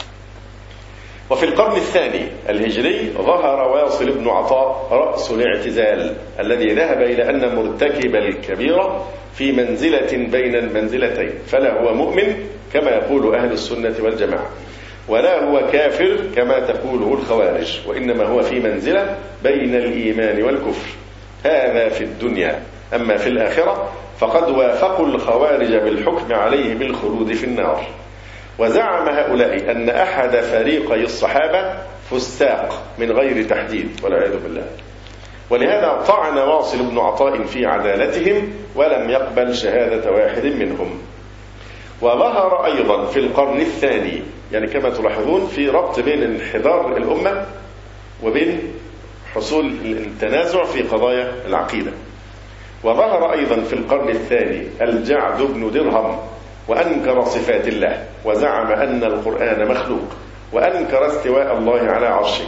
وفي القرن الثاني الهجري ظهر واصل بن عطاء رأس الاعتزال الذي ذهب إلى أن مرتكب الكبيرة في منزلة بين المنزلتين، فلا هو مؤمن كما يقول أهل السنة والجماعة، ولا هو كافر كما تقوله الخوارج، وإنما هو في منزلة بين الإيمان والكفر. هذا في الدنيا. أما في الآخرة فقد وافقوا الخوارج بالحكم عليه بالخلود في النار. وزعم هؤلاء أن أحد فريقي الصحابة فساق من غير تحديد والعياذ بالله، ولهذا طعن واصل بن عطاء في عدالتهم ولم يقبل شهادة واحد منهم. وظهر أيضا في القرن الثاني، يعني كما تلاحظون في ربط بين انحدار الأمة وبين حصول التنازع في قضايا العقيدة. وظهر أيضا في القرن الثاني الجعد بن درهم وأنكر صفات الله، وزعم أن القرآن مخلوق، وأنكر استواء الله على عرشه،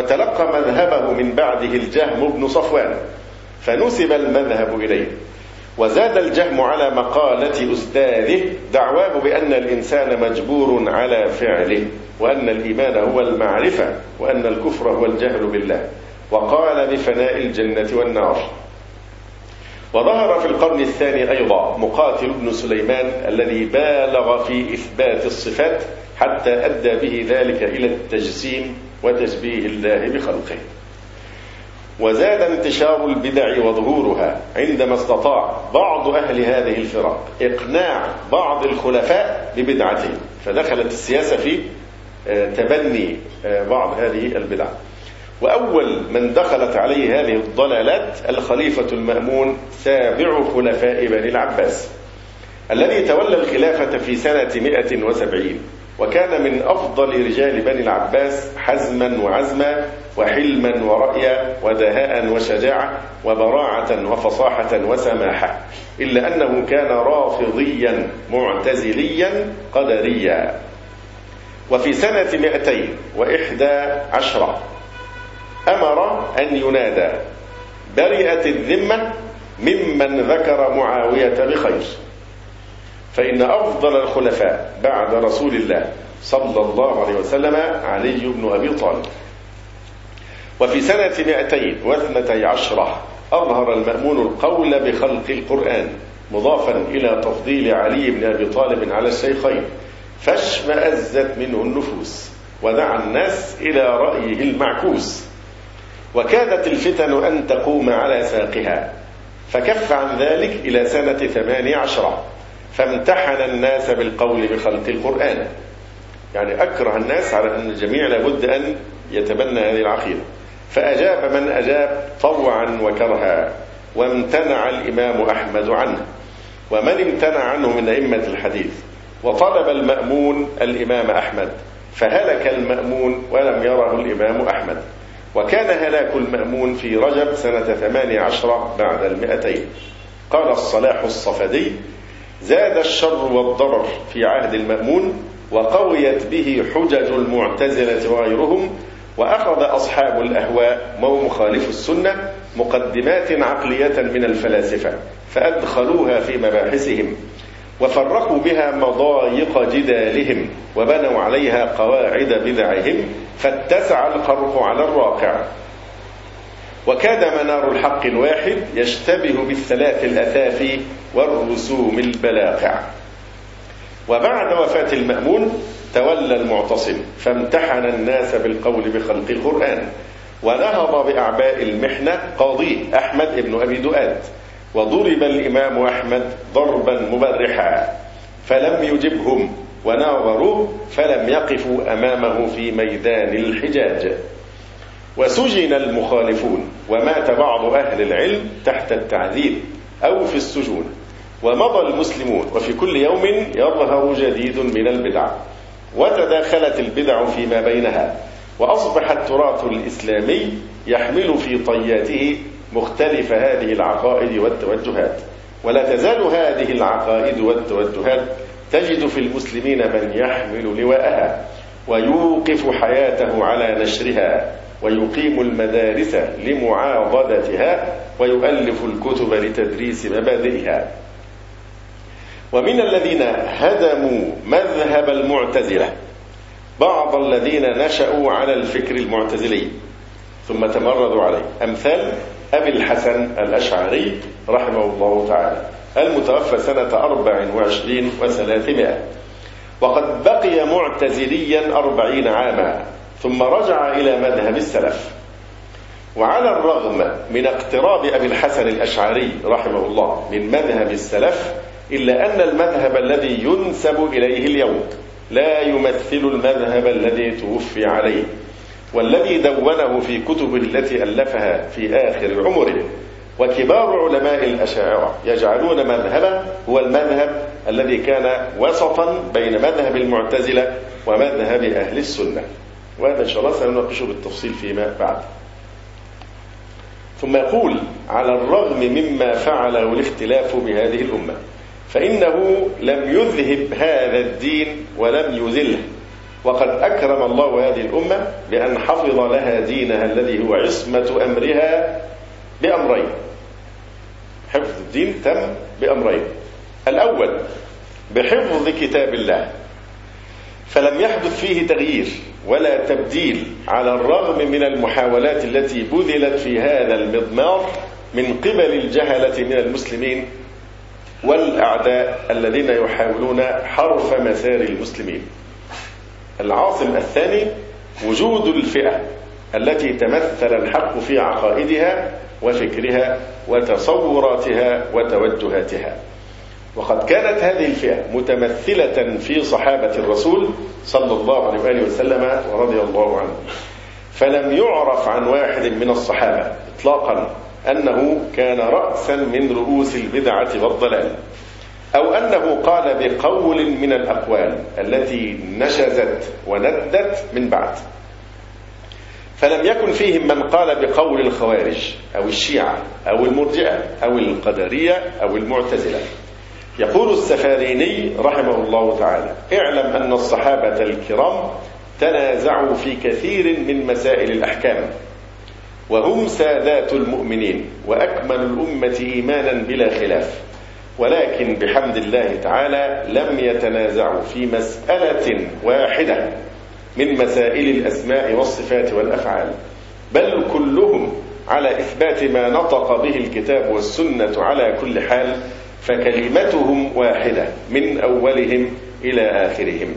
وتلقى مذهبه من بعده الجهم بن صفوان، فنسب المذهب إليه. وزاد الجهم على مقالة أستاذه دعواه بأن الإنسان مجبور على فعله، وأن الإيمان هو المعرفة، وأن الكفر هو الجهل بالله، وقال بفناء الجنة والنار. وظهر في القرن الثاني أيضا مقاتل بن سليمان الذي بالغ في إثبات الصفات حتى أدى به ذلك إلى التجسيم وتشبيه الله بخلقه. وزاد انتشار البدع وظهورها عندما استطاع بعض أهل هذه الفرق إقناع بعض الخلفاء ببدعتهم، فدخلت السياسة في تبني بعض هذه البدع. وأول من دخلت عليه هذه الضلالات الخليفة المأمون سابع خلفاء بني العباس، الذي تولى الخلافة في سنة 170، وكان من أفضل رجال بني العباس حزما وعزما وحلما ورأيا ودهاء وشجاعة وبراعة وفصاحة وسماحة، إلا أنه كان رافضيا معتزليا قدريا. وفي سنة 211 أمر أن ينادى برئت الذمة ممن ذكر معاوية بخير، فإن أفضل الخلفاء بعد رسول الله صلى الله عليه وسلم علي بن أبي طالب. وفي سنة 212 أظهر المأمون القول بخلق القرآن مضافا إلى تفضيل علي بن أبي طالب على الشيخين، فاشمأزت منه النفوس ودعا الناس إلى رأيه المعكوس، وكادت الفتن أن تقوم على ساقها، فكف عن ذلك إلى سنة 18 فامتحن الناس بالقول بخلق القرآن، يعني أكره الناس على أن الجميع لابد أن يتبنى هذه العقيدة، فأجاب من أجاب طوعا وكرها، وامتنع الإمام أحمد عنه ومن امتنع عنه من أئمة الحديث، وطلب المأمون الإمام أحمد، فهلك المأمون ولم يره الإمام أحمد. وكان هلاك المأمون في رجب سنة 18 بعد 200. قال الصلاح الصفدي: زاد الشر والضرر في عهد المأمون، وقويت به حجج المعتزلة وغيرهم، وأخذ أصحاب الأهواء ومخالف السنة مقدمات عقلية من الفلاسفة فأدخلوها في مباحثهم، وفرقوا بها مضايق جدالهم، وبنوا عليها قواعد بدعهم، فاتسع القرح على الراقع، وكاد منار الحق الواحد يشتبه بالثلاث الأثافي والرسوم البلاقع. وبعد وفاة المأمون تولى المعتصم فامتحن الناس بالقول بخلق القرآن، ونهض بأعباء المحنة قاضيه أحمد بن أبي دؤاد، وضرب الإمام أحمد ضربا مبرحا فلم يجبهم، وناظروا فلم يقفوا أمامه في ميدان الحجاج. وسجن المخالفون، ومات بعض أهل العلم تحت التعذيب أو في السجون، ومضى المسلمون، وفي كل يوم يظهر جديد من البدع، وتداخلت البدع فيما بينها، وأصبح التراث الإسلامي يحمل في طياته مختلف هذه العقائد والتوجهات. ولا تزال هذه العقائد والتوجهات تجد في المسلمين من يحمل لواءها ويوقف حياته على نشرها، ويقيم المدارس لمعاضدتها، ويؤلف الكتب لتدريس مبادئها. ومن الذين هدموا مذهب المعتزلة بعض الذين نشأوا على الفكر المعتزلي ثم تمردوا عليه، أمثال أبي الحسن الأشعري رحمه الله تعالى، المتوفى سنة 24 و300، وقد بقي معتزليا 40 عاما ثم رجع إلى مذهب السلف. وعلى الرغم من اقتراب أبي الحسن الأشعري رحمه الله من مذهب السلف، إلا أن المذهب الذي ينسب إليه اليوم لا يمثل المذهب الذي توفي عليه، والذي دونه في كتبه التي ألفها في آخر عمره. وكبار علماء الأشاعرة يجعلون مذهبه هو المذهب الذي كان وسطا بين مذهب المعتزلة ومذهب أهل السنة، وهذا إن شاء الله سنناقشه بالتفصيل فيما بعد. ثم يقول: على الرغم مما فعله الاختلاف بهذه الأمة، فإنه لم يذهب هذا الدين ولم يذله، وقد أكرم الله هذه الأمة بأن حفظ لها دينها الذي هو عصمة أمرها بأمرين: حفظ الدين تم بأمرين: الأول بحفظ كتاب الله، فلم يحدث فيه تغيير ولا تبديل على الرغم من المحاولات التي بذلت في هذا المضمار من قبل الجهلة من المسلمين والأعداء الذين يحاولون حرف مسار المسلمين. العاصم الثاني وجود الفئة التي تمثل الحق في عقائدها وفكرها وتصوراتها وتوجهاتها، وقد كانت هذه الفئة متمثلة في صحابة الرسول صلى الله عليه وآله وسلم ورضي الله عنه، فلم يعرف عن واحد من الصحابة إطلاقا أنه كان رأسا من رؤوس البدعة والضلال، أو أنه قال بقول من الأقوال التي نشزت وندت من بعد. فلم يكن فيهم من قال بقول الخوارج أو الشيعة أو المرجئة أو القدرية أو المعتزلة. يقول السفاريني رحمه الله تعالى: اعلم أن الصحابة الكرام تنازعوا في كثير من مسائل الأحكام، وهم سادات المؤمنين وأكمل الأمة إيمانا بلا خلاف، ولكن بحمد الله تعالى لم يتنازعوا في مسألة واحدة من مسائل الأسماء والصفات والأفعال، بل كلهم على إثبات ما نطق به الكتاب والسنة على كل حال، فكلمتهم واحدة من أولهم إلى آخرهم.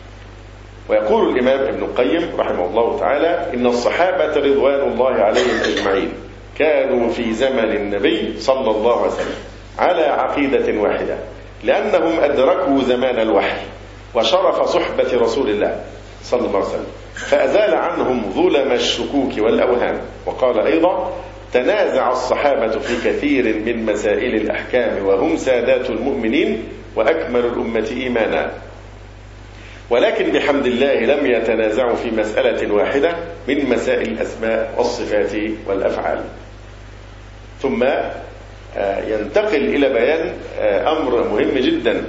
ويقول الإمام ابن القيم رحمه الله تعالى: إن الصحابة رضوان الله عليهم أجمعين كانوا في زمن النبي صلى الله عليه وسلم على عقيدة واحدة، لأنهم أدركوا زمان الوحي وشرف صحبة رسول الله صلى الله عليه وسلم، فأزال عنهم ظلم الشكوك والأوهام. وقال أيضا: تنازع الصحابة في كثير من مسائل الأحكام وهم سادات المؤمنين وأكمل الأمة إيمانا، ولكن بحمد الله لم يتنازعوا في مسألة واحدة من مسائل الأسماء والصفات والأفعال. ثم ينتقل إلى بيان أمر مهم جدا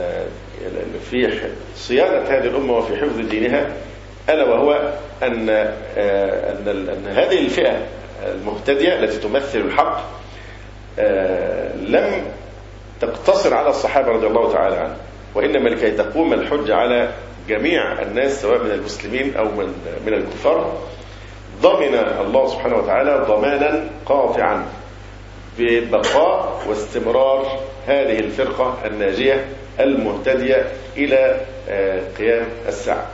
في صيانة هذه الأمة وفي حفظ دينها، ألا وهو أن هذه الفئة المهتدية التي تمثل الحق لم تقتصر على الصحابة رضي الله تعالى عنهم، وإنما لكي تقوم الحجة على جميع الناس سواء من المسلمين أو من الكفار، ضمن الله سبحانه وتعالى ضمانا قاطعا ببقاء واستمرار هذه الفرقة الناجية المهتدية إلى قيام الساعة.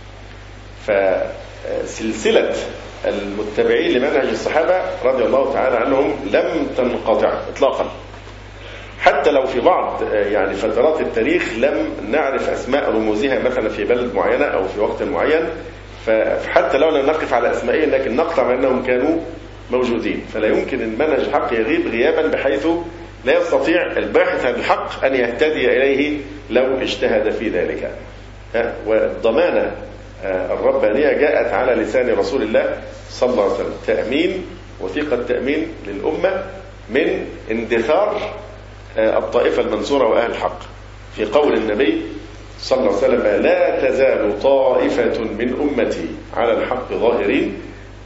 فسلسلة المتبعين لمنهج الصحابة رضي الله تعالى عنهم لم تنقطع إطلاقا، حتى لو في بعض يعني فترات التاريخ لم نعرف أسماء رموزها مثلا في بلد معينة أو في وقت معين، فحتى لو لم نقف على أسمائهم لكن نقطع بأنهم كانوا موجودين. فلا يمكن المنهج الحق يغيب غيابا بحيث لا يستطيع الباحث عن الحق أن يهتدي إليه لو اجتهد في ذلك. والضمانة الربانية جاءت على لسان رسول الله صلى الله عليه وسلم، تأمين وثيقة تأمين للأمة من اندثار الطائفة المنصورة وأهل الحق، في قول النبي صلى الله عليه وسلم: لا تزال طائفة من أمتي على الحق ظاهرين،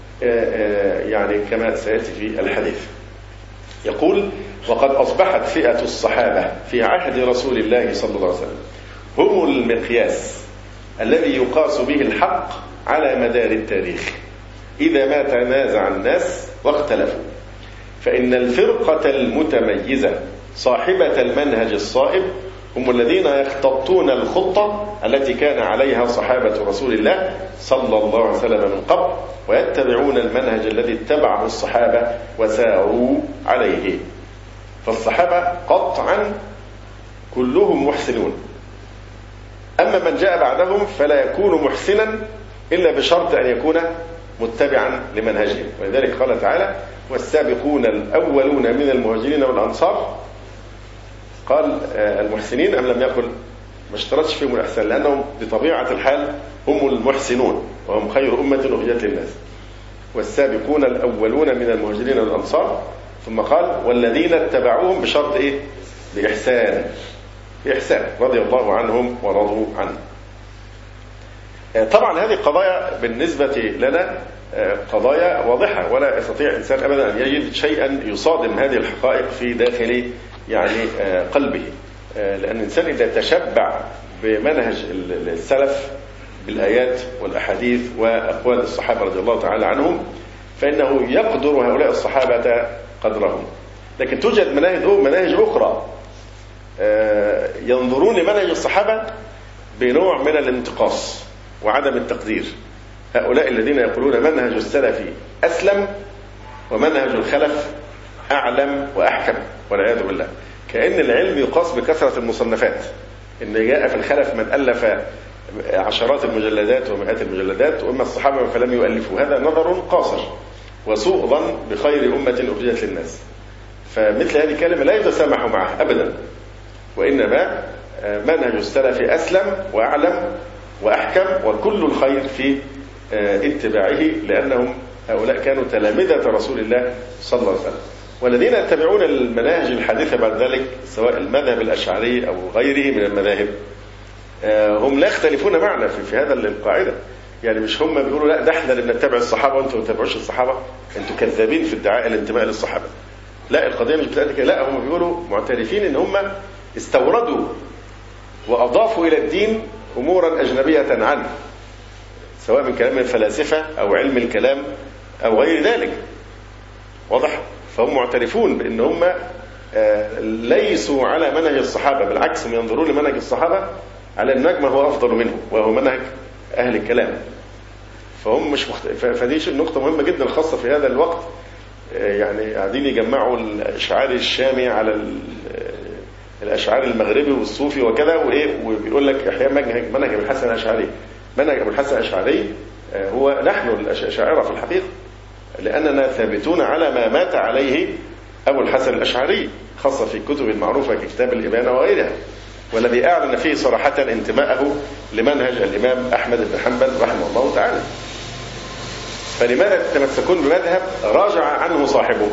يعني كما سيأتي في الحديث. يقول: وقد أصبحت فئة الصحابة في عهد رسول الله صلى الله عليه وسلم هم المقياس الذي يقاس به الحق على مدار التاريخ إذا ما تنازع الناس واختلفوا، فإن الفرقة المتميزة صاحبة المنهج الصائب هم الذين يختطون الخطة التي كان عليها صحابة رسول الله صلى الله عليه وسلم من قبل، ويتبعون المنهج الذي اتبعه الصحابة وساروا عليه. فالصحابة قطعا كلهم محسنون، أما من جاء بعدهم فلا يكون محسنا إلا بشرط أن يكون متبعا لمنهجهم. ولذلك قال تعالى: والسابقون الأولون من المهاجرين والأنصار، قال المحسنين أم لم يقل؟ ما اشترطش فيهم الإحسان، لأنهم بطبيعة الحال هم المحسنون وهم خير أمة أخرجت للناس. والسابقون الأولون من المهاجرين والأنصار، ثم قال: والذين اتبعوهم بشرط إيه؟ بإحسان، بإحسان رضي الله عنهم ورضوا عنه. طبعا هذه قضايا بالنسبة لنا قضايا واضحة، ولا يستطيع إنسان أبدا أن يجد شيئا يصادم هذه الحقائق في داخل يعني قلبه، لأن الإنسان إذا تشبع بمنهج السلف بالآيات والأحاديث وأقوال الصحابة رضي الله تعالى عنهم فإنه يقدر هؤلاء الصحابة قدرهم. لكن توجد مناهج أخرى ينظرون لمنهج الصحابة بنوع من الانتقاص وعدم التقدير. هؤلاء الذين يقولون منهج السلف أسلم ومنهج الخلف أعلم وأحكم والعياذ بالله، كأن العلم يقاس بكثرة المصنفات، إن جاء في الخلف من ألف عشرات المجلدات ومئات المجلدات، وأما الصحابة فلم يؤلفوا. هذا نظر قاصر وسوء ظن بخير أمة أخرجت للناس. فمثل هذه الكلمة لا يتسامح معها أبدا، وإنما منهج السلف أسلم وأعلم وأحكم وكل الخير في اتباعه، لأنهم هؤلاء كانوا تلامذة رسول الله صلى الله عليه وسلم. والذين يتبعون المناهج الحديثة بعد ذلك سواء المذهب الأشعري أو غيره من المذاهب هم لا يختلفون معنا في هذا القاعدة. يعني مش هم بيقولوا لا ده احنا اللي بنتبع الصحابة وانتم ما تتبعوش الصحابة، انتم كذابين في ادعاء الانتماء للصحابة. لا، القضية مش بتاعتك. لا، هم بيقولوا معترفين ان هم استوردوا وأضافوا إلى الدين أمورا أجنبية عنه، سواء من كلام الفلاسفة أو علم الكلام أو غير ذلك. واضح؟ فهم معترفون بأن هم ليسوا على منهج الصحابة، بالعكس هم ينظرون لمنهج الصحابة على أن ما هو أفضل منه وهو منهج أهل الكلام. فهم مش فدي نقطة مهمة جدا خاصة في هذا الوقت. يعني قاعدين يجمعوا الأشعاري الشامي على الأشعاري المغربي والصوفي وكذا، وبيقول لك إحياء منهج أبو الحسن الأشعري. منهج أبو الحسن الأشعري هو نحن الأشاعرة في الحقيقة، لأننا ثابتون على ما مات عليه أبو الحسن الأشعري، خاصة في كتب المعروفة ككتاب الإبانة وغيرها، والذي أعلن فيه صراحة انتماءه لمنهج الإمام أحمد بن حنبل رحمه الله تعالى. فلماذا تتمسكون بمذهب راجع عنه صاحبه؟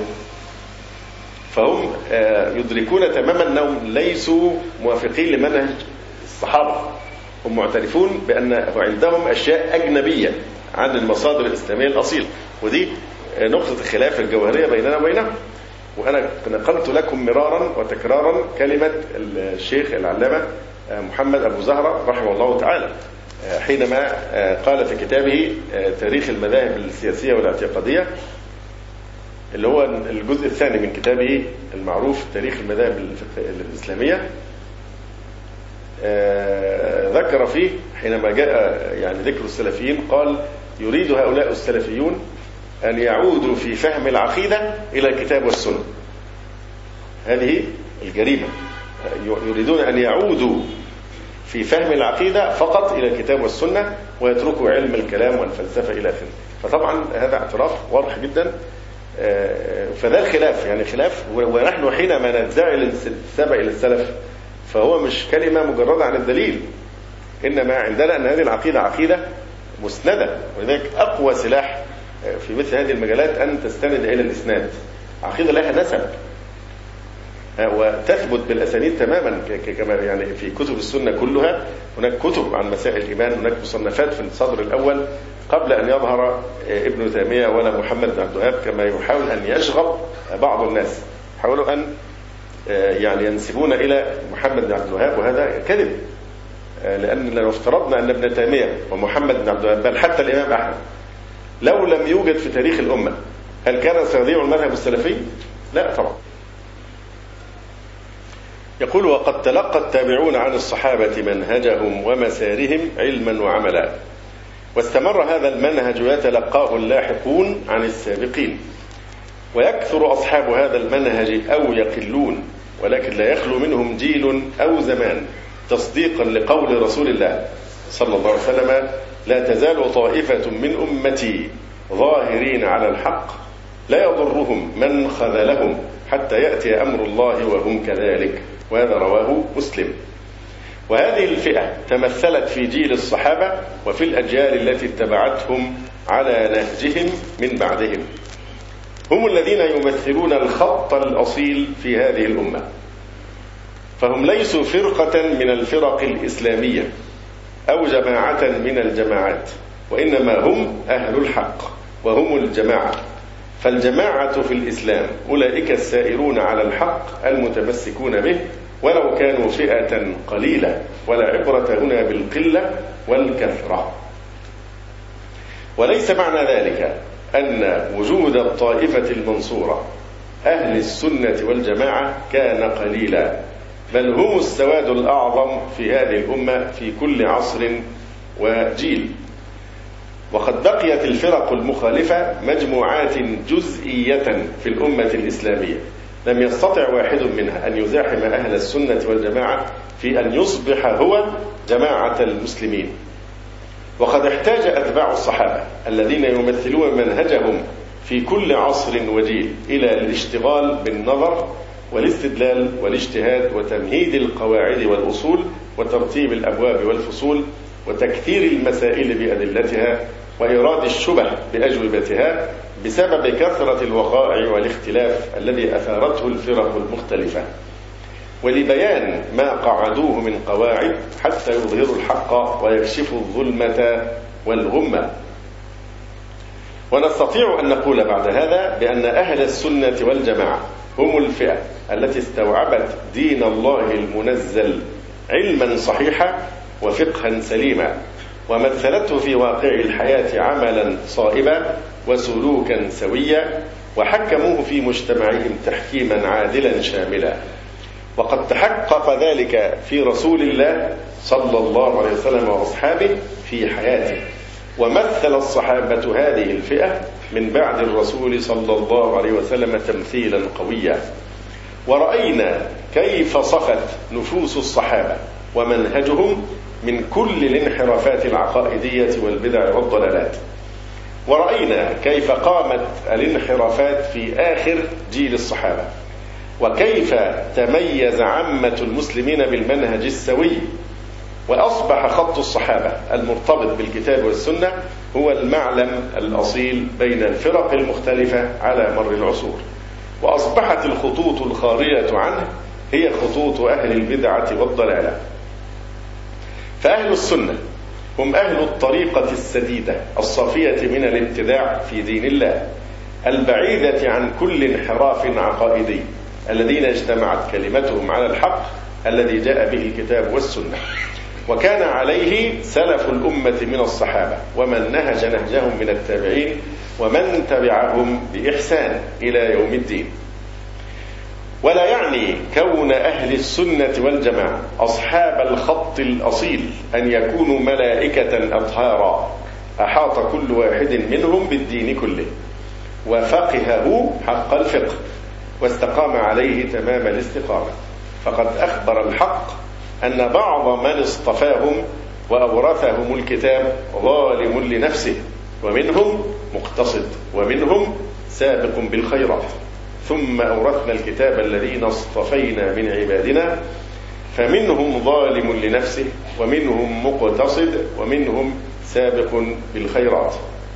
فهم يدركون تماما أنهم ليسوا موافقين لمنهج الصحابة، هم معترفون بأن عندهم أشياء أجنبية عن المصادر الإسلامية الأصيلة، ودي نقطة الخلاف الجوهرية بيننا وبينهم. وأنا نقلت لكم مرارا وتكرارا كلمة الشيخ العلامة محمد أبو زهرة رحمه الله تعالى حينما قال في كتابه تاريخ المذاهب السياسية والاعتقادية، اللي هو الجزء الثاني من كتابه المعروف تاريخ المذاهب الإسلامية. ذكر فيه حينما جاء يعني ذكر السلفيين قال: يريد هؤلاء السلفيون أن يعودوا في فهم العقيدة إلى الكتاب والسنة. هذه الجريمة، يريدون أن يعودوا في فهم العقيدة فقط إلى الكتاب والسنة ويتركوا علم الكلام والفلسفة إلى آخره. فطبعا هذا اعتراف واضح جدا. فده الخلاف، يعني خلاف. ونحن حينما ندعي الانتساب إلى السلف فهو مش كلمة مجردة عن الدليل، إنما عندنا أن هذه العقيدة عقيدة مسندة، ولذلك أقوى سلاح في مثل هذه المجالات أن تستند إلى الإسناد. عقيدة لها نسب وتثبت بالأسانيد تماما، كما يعني في كتب السنة كلها هناك كتب عن مسائل الإيمان، هناك مصنفات في الصدر الأول قبل أن يظهر ابن تيمية ولا محمد بن عبد الوهاب، كما يحاول أن يشغب بعض الناس، يحاولوا أن يعني ينسبون إلى محمد بن عبد الوهاب، وهذا كذب. لأن لو افترضنا أن ابن تيمية ومحمد بن عبد الوهاب بل حتى الإمام أحمد لو لم يوجد في تاريخ الأمة، هل كان سيضيع المذهب السلفي؟ لا طبعا. يقول: وقد تلقى التابعون عن الصحابة منهجهم ومسارهم علما وعملا، واستمر هذا المنهج يتلقاه اللاحقون عن السابقين، ويكثر أصحاب هذا المنهج أو يقلون، ولكن لا يخلو منهم جيل أو زمان تصديقا لقول رسول الله صلى الله عليه وسلم: لا تزال طائفة من أمتي ظاهرين على الحق لا يضرهم من خذلهم حتى يأتي أمر الله وهم كذلك. وهذا رواه مسلم. وهذه الفئة تمثلت في جيل الصحابة وفي الأجيال التي اتبعتهم على نهجهم من بعدهم، هم الذين يمثلون الخط الأصيل في هذه الأمة، فهم ليسوا فرقة من الفرق الإسلامية أو جماعة من الجماعات، وإنما هم أهل الحق وهم الجماعة. فالجماعة في الإسلام أولئك السائرون على الحق المتمسكون به ولو كانوا فئة قليلة، ولا عبرة هنا بالقلة والكثرة. وليس معنى ذلك أن وجود الطائفة المنصورة أهل السنة والجماعة كان قليلا، بل هم السواد الأعظم في هذه الأمة في كل عصر وجيل. وقد بقيت الفرق المخالفة مجموعات جزئية في الأمة الإسلامية لم يستطع واحد منها أن يزاحم أهل السنة والجماعة في أن يصبح هو جماعة المسلمين. وقد احتاج أتباع الصحابة الذين يمثلون منهجهم في كل عصر وجيل إلى الاشتغال بالنظر والاستدلال والاجتهاد وتمهيد القواعد والأصول وترتيب الأبواب والفصول وتكثير المسائل بأدلتها وإيراد الشبه بأجوبتها بسبب كثرة الوقائع والاختلاف الذي أثارته الفرق المختلفة، ولبيان ما قعدوه من قواعد حتى يظهروا الحق ويكشفوا الظلمة والغمة. ونستطيع أن نقول بعد هذا بأن أهل السنة والجماعة هم الفئة التي استوعبت دين الله المنزل علما صحيحا وفقها سليما، ومثلته في واقع الحياة عملا صائبا وسلوكا سويا، وحكموه في مجتمعهم تحكيما عادلا شاملا. وقد تحقق ذلك في رسول الله صلى الله عليه وسلم وأصحابه في حياته، ومثل الصحابة هذه الفئة من بعد الرسول صلى الله عليه وسلم تمثيلا قويا. ورأينا كيف صفت نفوس الصحابة ومنهجهم من كل الانحرافات العقائدية والبدع والضلالات. ورأينا كيف قامت الانحرافات في آخر جيل الصحابة، وكيف تميز عامة المسلمين بالمنهج السوي، وأصبح خط الصحابة المرتبط بالكتاب والسنة هو المعلم الأصيل بين الفرق المختلفة على مر العصور، وأصبحت الخطوط الخارجة عنه هي خطوط أهل البدعة والضلالة. فأهل السنة هم أهل الطريقة السديدة الصافية من الابتداع في دين الله، البعيدة عن كل انحراف عقائدي، الذين اجتمعت كلمتهم على الحق الذي جاء به الكتاب والسنة، وكان عليه سلف الأمة من الصحابة ومن نهج نهجهم من التابعين ومن تبعهم بإحسان إلى يوم الدين. ولا يعني كون أهل السنة والجماعة أصحاب الخط الأصيل أن يكونوا ملائكة أطهارا أحاط كل واحد منهم بالدين كله وفقهه حق الفقه واستقام عليه تمام الاستقامة. فقد أخبر الحق أن بعض من اصطفاهم وأورثهم الكتاب ظالم لنفسه، ومنهم مقتصد ومنهم سابق بالخيرات، ثم أورثنا الكتاب الذين اصطفينا من عبادنا فمنهم ظالم لنفسه ومنهم مقتصد ومنهم سابق بالخيرات.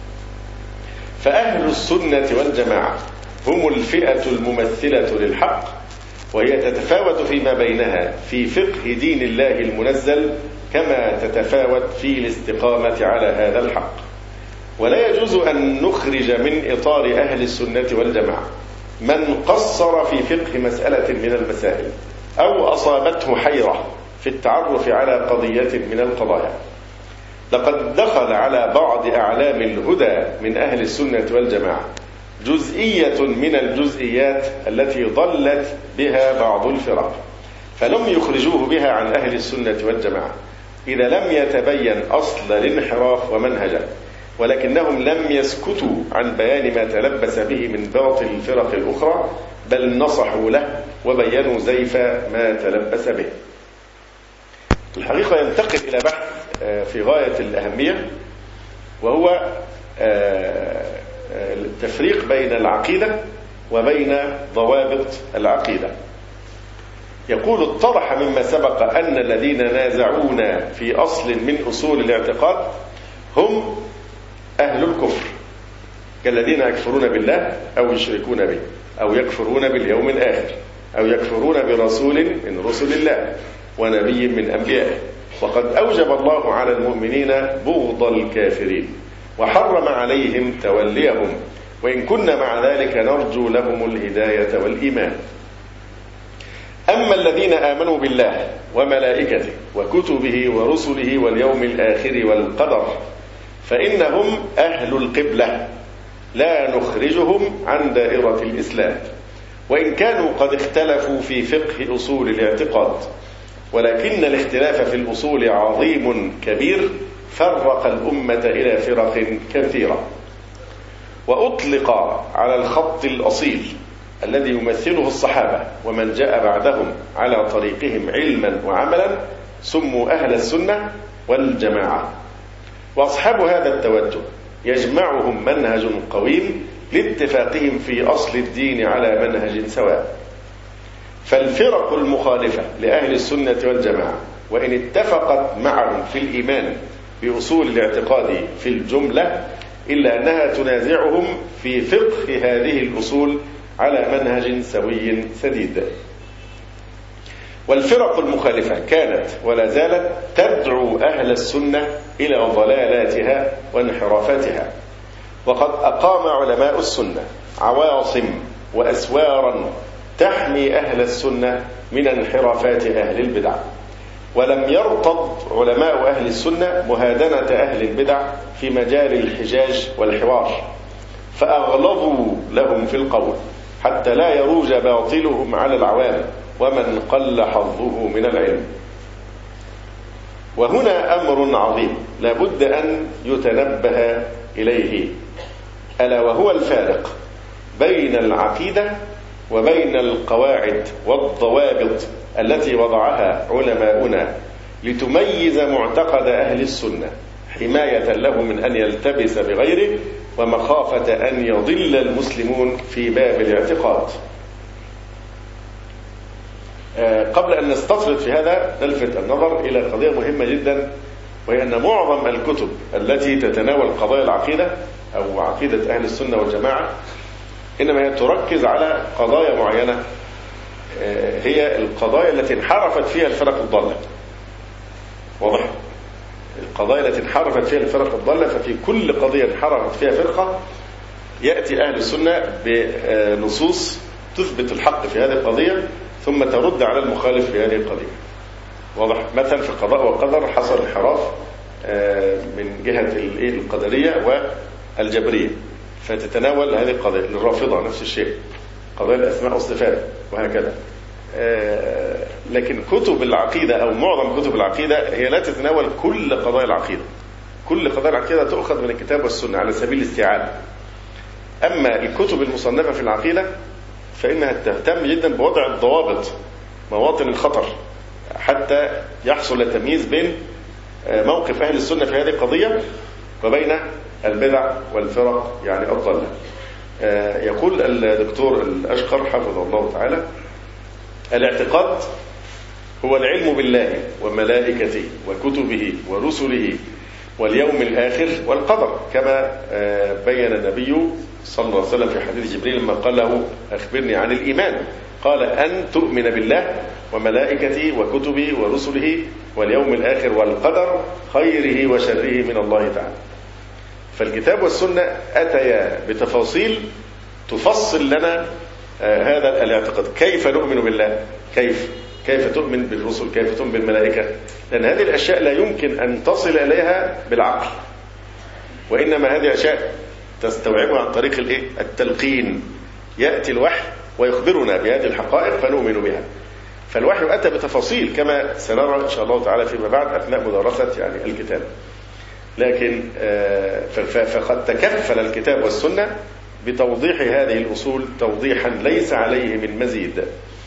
فأهل السنة والجماعة هم الفئة الممثلة للحق، وهي تتفاوت فيما بينها في فقه دين الله المنزل كما تتفاوت في الاستقامة على هذا الحق. ولا يجوز أن نخرج من إطار أهل السنة والجماعة من قصر في فقه مسألة من المسائل أو أصابته حيرة في التعرف على قضية من القضايا. لقد دخل على بعض أعلام الهدى من أهل السنة والجماعة جزئية من الجزئيات التي ضلت بها بعض الفرق، فلم يخرجوه بها عن أهل السنة والجماعة إذا لم يتبين أصل الانحراف ومنهجه، ولكنهم لم يسكتوا عن بيان ما تلبس به من باطل الفرق الأخرى، بل نصحوا له وبينوا زيف ما تلبس به. الحقيقة ينتقل إلى بحث في غاية الأهمية، وهو التفريق بين العقيدة وبين ضوابط العقيدة. يقول: اتضح مما سبق أن الذين نازعونا في أصل من أصول الاعتقاد هم أهل الكفر، كالذين يكفرون بالله أو يشركون به أو يكفرون باليوم الآخر أو يكفرون برسول من رسل الله ونبي من أنبيائه. وقد أوجب الله على المؤمنين بغض الكافرين، وحرم عليهم توليهم، وإن كنا مع ذلك نرجو لهم الهداية والإيمان. أما الذين آمنوا بالله وملائكته وكتبه ورسله واليوم الآخر والقدر فإنهم أهل القبلة لا نخرجهم عن دائرة الإسلام، وإن كانوا قد اختلفوا في فقه أصول الاعتقاد، ولكن الاختلاف في الأصول عظيم كبير فرق الأمة إلى فرق كثيرة. وأطلق على الخط الأصيل الذي يمثله الصحابة ومن جاء بعدهم على طريقهم علما وعملا سموا أهل السنة والجماعة. وأصحاب هذا التوجه يجمعهم منهج قويم لاتفاقهم في أصل الدين على منهج سواء. فالفرق المخالفة لأهل السنة والجماعة وإن اتفقت معهم في الإيمان بأصول الاعتقاد في الجملة إلا أنها تنازعهم في فقه هذه الأصول على منهج سوي سديد. والفرق المخالفة كانت ولا زالت تدعو أهل السنة إلى ضلالاتها وانحرافاتها، وقد أقام علماء السنة عواصم وأسوارا تحمي أهل السنة من انحرافات أهل البدع، ولم يرتض علماء أهل السنة مهادنة أهل البدع في مجال الحجاج والحوار، فأغلظوا لهم في القول حتى لا يروج باطلهم على العوام ومن قل حظه من العلم. وهنا أمر عظيم لا بد أن يتنبه إليه، ألا وهو الفارق بين العقيدة وبين القواعد والضوابط التي وضعها علماؤنا لتميز معتقد أهل السنة حماية له من أن يلتبس بغيره ومخافة أن يضل المسلمون في باب الاعتقاد. قبل أن نستطرد في هذا نلفت النظر إلى قضية مهمة جدا، وهي أن معظم الكتب التي تتناول قضايا العقيدة أو عقيدة أهل السنة والجماعة إنما هي تركز على قضايا معينة، هي القضايا التي انحرفت فيها الفرق الضالة. واضح؟ القضايا التي انحرفت فيها الفرق الضالة، ففي كل قضية انحرفت فيها فرقة يأتي أهل السنة بنصوص تثبت الحق في هذه القضية ثم ترد على المخالف في هذه القضية. واضح؟ مثلا في القضاء والقدر حصل انحراف من جهة القدرية والجبرية، فتتناول هذه القضية. للرافضة نفس الشيء، قضايا الأسماء والصفات وهكذا. لكن كتب العقيدة أو معظم كتب العقيدة هي لا تتناول كل قضايا العقيدة. كل قضايا العقيدة تؤخذ من الكتاب والسنة على سبيل الاستيعاب. أما الكتب المصنفة في العقيدة فإنها تهتم جدا بوضع الضوابط، مواطن الخطر، حتى يحصل التمييز بين موقف أهل السنة في هذه القضية وبين البدع والفرق يعني الضالة. يقول الدكتور الأشقر حفظه الله تعالى: الاعتقاد هو العلم بالله وملائكته وكتبه ورسله واليوم الآخر والقدر، كما بين النبي صلى الله عليه وسلم في حديث جبريل لما قال له: أخبرني عن الإيمان، قال: أن تؤمن بالله وملائكته وكتبه ورسله واليوم الآخر والقدر خيره وشره من الله تعالى. فالكتاب والسنة أتيا بتفاصيل تفصل لنا هذا الاعتقاد. كيف نؤمن بالله؟ كيف تؤمن بالرسل؟ كيف تؤمن بالملائكة؟ لأن هذه الأشياء لا يمكن أن تصل إليها بالعقل، وإنما هذه أشياء تستوعبها عن طريق التلقين. يأتي الوحي ويخبرنا بهذه الحقائق فنؤمن بها. فالوحي أتى بتفاصيل كما سنرى إن شاء الله تعالى فيما بعد أثناء مدارسة يعني الكتاب. لكن فقد تكفل الكتاب والسنة بتوضيح هذه الأصول توضيحا ليس عليه من مزيد.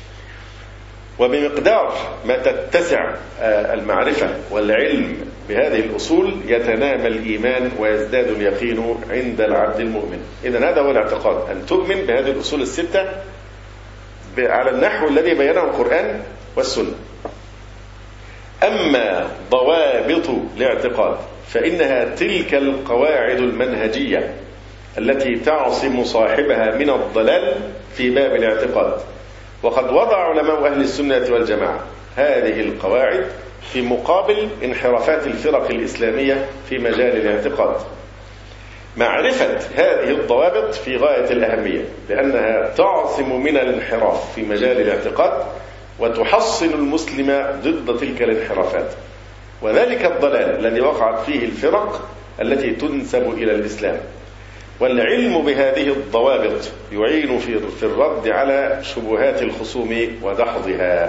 وبمقدار ما تتسع المعرفة والعلم بهذه الأصول يتنامى الإيمان ويزداد اليقين عند العبد المؤمن. إذن هذا هو الاعتقاد، أن تؤمن بهذه الأصول الستة على النحو الذي بينه القرآن والسنة. أما ضوابط الاعتقاد فإنها تلك القواعد المنهجية التي تعصم صاحبها من الضلال في باب الاعتقاد. وقد وضع علماء أهل السنة والجماعة هذه القواعد في مقابل انحرافات الفرق الإسلامية في مجال الاعتقاد. معرفة هذه الضوابط في غاية الأهمية، لأنها تعصم من الانحراف في مجال الاعتقاد وتحصن المسلم ضد تلك الانحرافات، وذلك الضلال الذي وقعت فيه الفرق التي تنسب إلى الإسلام. والعلم بهذه الضوابط يعين في الرد على شبهات الخصوم ودحضها.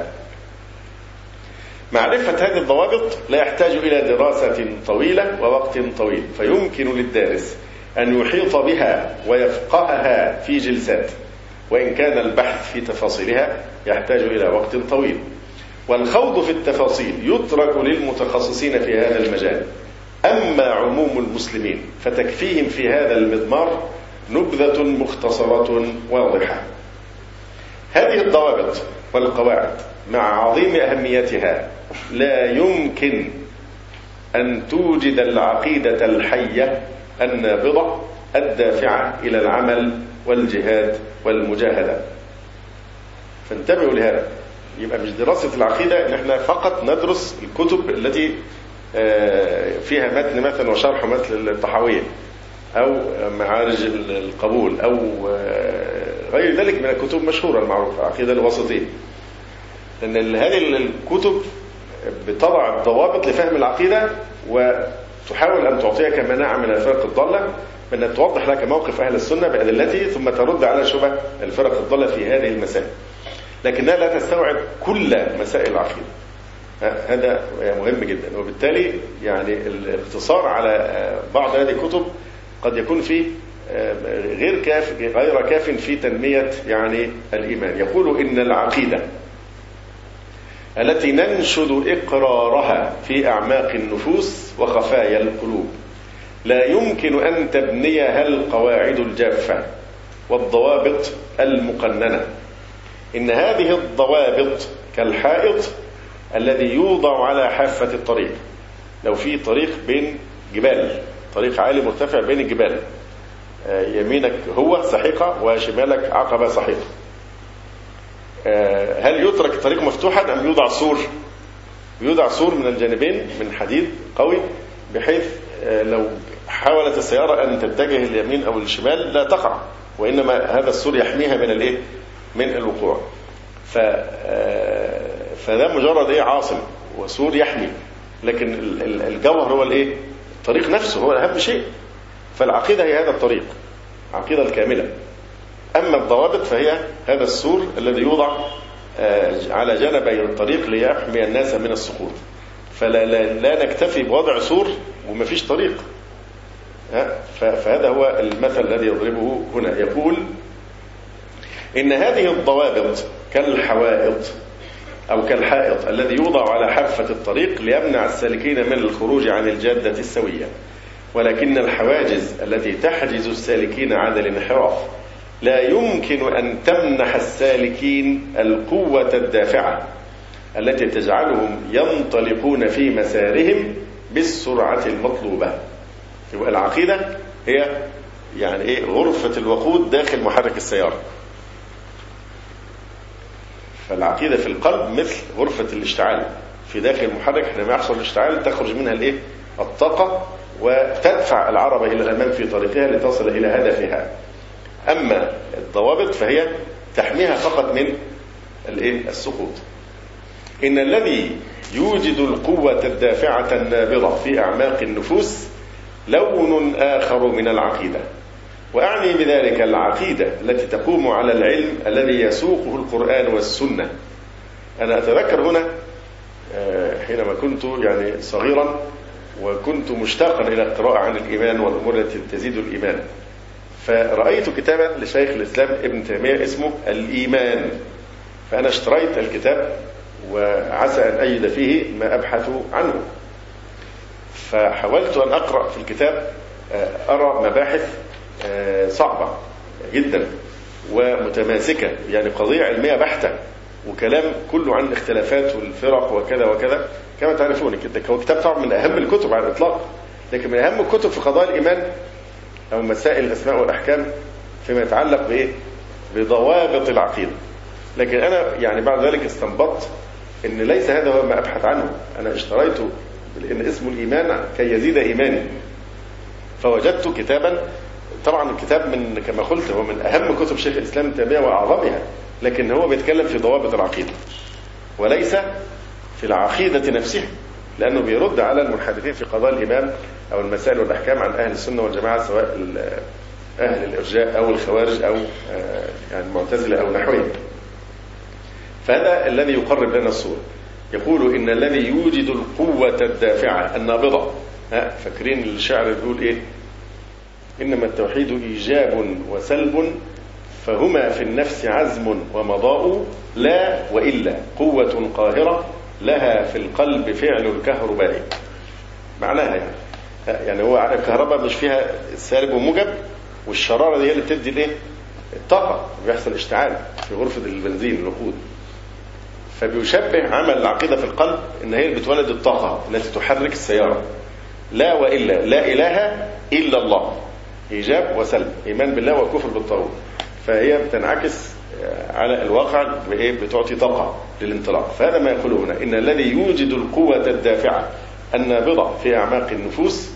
معرفة هذه الضوابط لا يحتاج إلى دراسة طويلة ووقت طويل، فيمكن للدارس أن يحيط بها ويفقهها في جلسات، وإن كان البحث في تفاصيلها يحتاج إلى وقت طويل. والخوض في التفاصيل يترك للمتخصصين في هذا المجال، أما عموم المسلمين فتكفيهم في هذا المضمار نبذة مختصرة واضحة. هذه الضوابط والقواعد مع عظيم أهميتها لا يمكن أن توجد العقيدة الحية النابضة الدافعة إلى العمل والجهاد والمجاهدة. فانتبهوا لهذا. يبقى مش دراسة العقيدة إن احنا فقط ندرس الكتب التي فيها متن مثلا وشرح مثل الطحاوية أو معارج القبول أو غير ذلك من الكتب المشهورة المعروفة، عقيدة الواسطية، لأن هذه الكتب بتضع الضوابط لفهم العقيدة وتحاول أن تعطيك مناعة من الفرق الضالة، بأن توضح لك موقف أهل السنة بأدلته ثم ترد على شبه الفرق الضالة في هذه المسائل، لكنها لا تستوعب كل مسائل العقيدة. هذا مهم جدا. وبالتالي يعني الاقتصار على بعض هذه الكتب قد يكون فيه غير كاف في تنمية يعني الإيمان. يقول إن العقيدة التي ننشد إقرارها في أعماق النفوس وخفايا القلوب لا يمكن أن تبنيها القواعد الجافة والضوابط المقننة. إن هذه الضوابط كالحائط الذي يوضع على حافة الطريق. لو في طريق بين جبال، طريق عالي مرتفع بين الجبال، يمينك هو سحيقة وشمالك عقبة سحيقة، هل يترك الطريق مفتوحا أم يوضع سور؟ يوضع سور من الجانبين من حديد قوي، بحيث لو حاولت السيارة أن تتجه اليمين أو الشمال لا تقع، وإنما هذا السور يحميها من من الوقوع. فده مجرد عاصم وسور يحمي، لكن الجوهر هو الطريق نفسه هو أهم شيء. فالعقيدة هي هذا الطريق، عقيدة الكاملة. أما الضوابط فهي هذا السور الذي يوضع على جانبي الطريق ليحمي الناس من السقوط. فلا نكتفي بوضع سور وما فيش طريق. فهذا هو المثل الذي يضربه هنا. يقول إن هذه الضوابط كالحوائط أو كالحائط الذي يوضع على حافة الطريق ليمنع السالكين من الخروج عن الجادة السوية، ولكن الحواجز التي تحجز السالكين عن الانحراف لا يمكن أن تمنح السالكين القوة الدافعة التي تجعلهم ينطلقون في مسارهم بالسرعة المطلوبة. يبقى العقيدة هي يعني غرفة الوقود داخل محرك السيارة. فالعقيدة في القلب مثل غرفة الاشتعال في داخل المحرك، حينما يحصل الاشتعال تخرج منها الطاقة وتدفع العربة إلى الأمام في طريقها لتصل إلى هدفها. أما الضوابط فهي تحميها فقط من السقوط. إن الذي يوجد القوة الدافعة النابضة في أعماق النفوس لون آخر من العقيدة، وأعني بذلك العقيدة التي تقوم على العلم الذي يسوقه القرآن والسنة. أنا أتذكر هنا حينما كنت يعني صغيرا وكنت مشتاقا إلى القراءة عن الإيمان والأمور التي تزيد الإيمان، فرأيت كتابا لشيخ الإسلام ابن تيمية اسمه الإيمان، فأنا اشتريت الكتاب وعسى أن أجد فيه ما أبحث عنه. فحاولت أن أقرأ في الكتاب أرى مباحث صعبة جدا ومتماسكة، يعني قضية علمية بحتة وكلام كله عن الاختلافات والفرق وكذا وكذا كما تعرفون. هو كتاب طبعا من أهم الكتب على الإطلاق، لكن من أهم الكتب في قضايا الإيمان أو مسائل الأسماء والأحكام فيما يتعلق بضوابط العقيدة. لكن أنا يعني بعد ذلك استنبطت إن ليس هذا هو ما أبحث عنه. أنا اشتريته لأن اسمه الإيمان كي يزيد إيماني، فوجدت كتابا، طبعا الكتاب من كما قلت هو من أهم كتب شيخ الإسلام ابن تيمية وأعظمها، لكن هو بيتكلم في ضوابط العقيدة وليس في العقيدة نفسها، لأنه بيرد على المنحرفين في قضاء الإمام أو المسائل والأحكام عن أهل السنة والجماعة، سواء أهل الإرجاء أو الخوارج أو يعني المعتزلة أو نحوهم. فهذا الذي يقرب لنا الصورة. يقول إن الذي يوجد القوة الدافعة النابضة، فاكرين الشعر بيقول إيه؟ إنما التوحيد إيجاب وسلب، فهما في النفس عزم ومضاء، لا وإلا قوة قاهرة لها في القلب فعل الكهرباء. معناها يعني هو على الكهرباء مش فيها سالب وموجب، والشرارة دي هي اللي بتدي الايه؟ الطاقة، بيحصل اشتعال في غرفة البنزين الوقود. فبيشبه عمل العقيدة في القلب ان هي اللي بتولد الطاقة التي تحرك السيارة. لا وإلا، لا إله إلا الله، إيجاب وسلب، إيمان بالله وكفر بالطاغوت. فهي بتنعكس على الواقع بتعطي طاقة للانطلاق. فهذا ما يقوله هنا، إن الذي يوجد القوة الدافعة النابضة في أعماق النفوس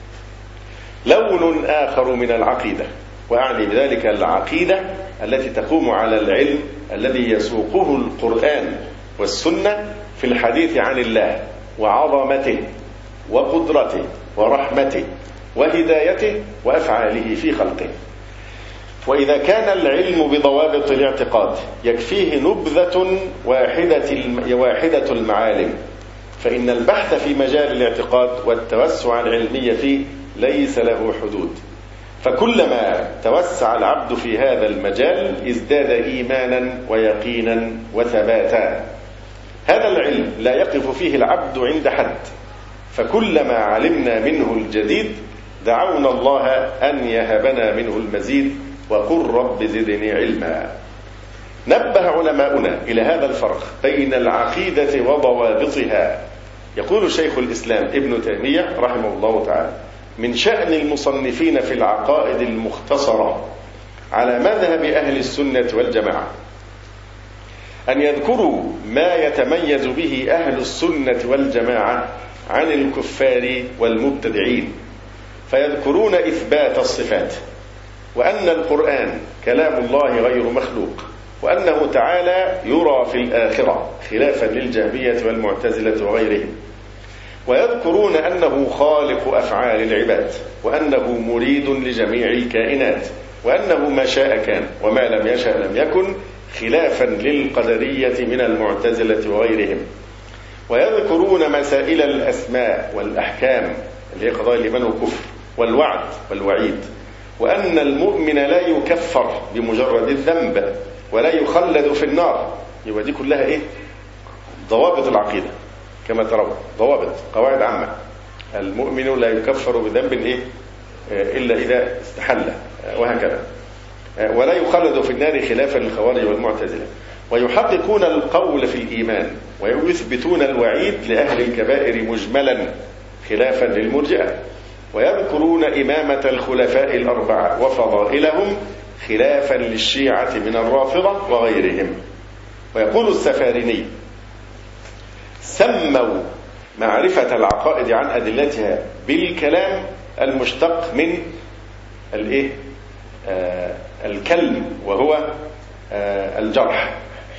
لون آخر من العقيدة، وأعني بذلك العقيدة التي تقوم على العلم الذي يسوقه القرآن والسنة في الحديث عن الله وعظمته وقدرته ورحمته وهدايته وأفعاله في خلقه. وإذا كان العلم بضوابط الاعتقاد يكفيه نبذة واحدة المعالم، فإن البحث في مجال الاعتقاد والتوسع العلمي فيه ليس له حدود، فكلما توسع العبد في هذا المجال ازداد إيمانا ويقينا وثباتا. هذا العلم لا يقف فيه العبد عند حد، فكلما علمنا منه الجديد دعونا الله أن يهبنا منه المزيد، وقل رب زدني علما. نبه علماؤنا إلى هذا الفرق بين العقيدة وضوابطها. يقول شيخ الإسلام ابن تيمية رحمه الله تعالى: من شأن المصنفين في العقائد المختصرة على مذهب أهل السنة والجماعة أن يذكروا ما يتميز به أهل السنة والجماعة عن الكفار والمبتدعين، فيذكرون إثبات الصفات، وأن القرآن كلام الله غير مخلوق، وأنه تعالى يرى في الآخرة خلافا للجهمية والمعتزلة وغيرهم، ويذكرون أنه خالق أفعال العباد، وأنه مريد لجميع الكائنات، وأنه ما شاء كان وما لم يشاء لم يكن، خلافا للقدرية من المعتزلة وغيرهم. ويذكرون مسائل الأسماء والأحكام اللي هي قضايا الإيمان والكفر والوعد والوعيد، وأن المؤمن لا يكفر بمجرد الذنب ولا يخلد في النار. يبقى دي كلها إيه؟ ضوابط العقيدة كما ترون، ضوابط قواعد عامة. المؤمن لا يكفر بذنب إيه؟ إلا إذا استحل، وهكذا. ولا يخلد في النار خلافا للخوارج والمعتزلة. ويحققون القول في الإيمان ويثبتون الوعيد لأهل الكبائر مجملا خلافا للمرجئة. ويذكرون إمامة الخلفاء الأربعة وفضائلهم خلافا للشيعة من الرافضة وغيرهم. ويقول السفاريني: سموا معرفة العقائد عن أدلتها بالكلام المشتق من الكلم، وهو الجرح.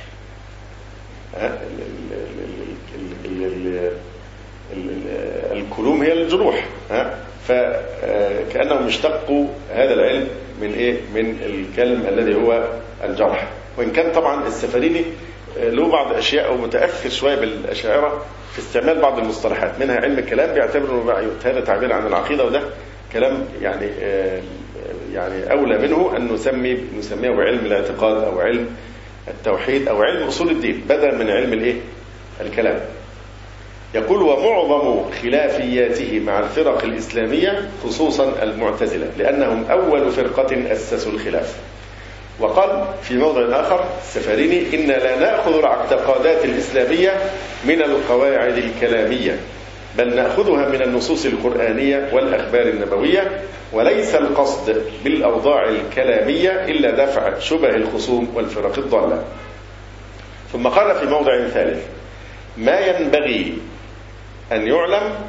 الكلوم هي الجروح، فكأنهم اشتقوا هذا العلم من من الكلم الذي هو الجرح. وإن كان طبعا السفاريني له بعض أشياء ومتأثر شوية بالأشاعرة في استعمال بعض المصطلحات، منها علم الكلام بيعتبر هذا تعبير عن العقيدة، وده كلام يعني أولى منه أن نسميه علم الاعتقاد أو علم التوحيد أو علم أصول الدين بدلا من علم الكلام. يقول: ومعظم خلافياته مع الفرق الإسلامية خصوصا المعتزلة، لأنهم أول فرقة أسسوا الخلاف. وقال في موضع آخر السفاريني: إن لا نأخذ الاعتقادات الإسلامية من القواعد الكلامية، بل نأخذها من النصوص القرآنية والأخبار النبوية، وليس القصد بالأوضاع الكلامية إلا دفع شبه الخصوم والفرق الضالة. ثم قال في موضع ثالث: ما ينبغي أن يعلم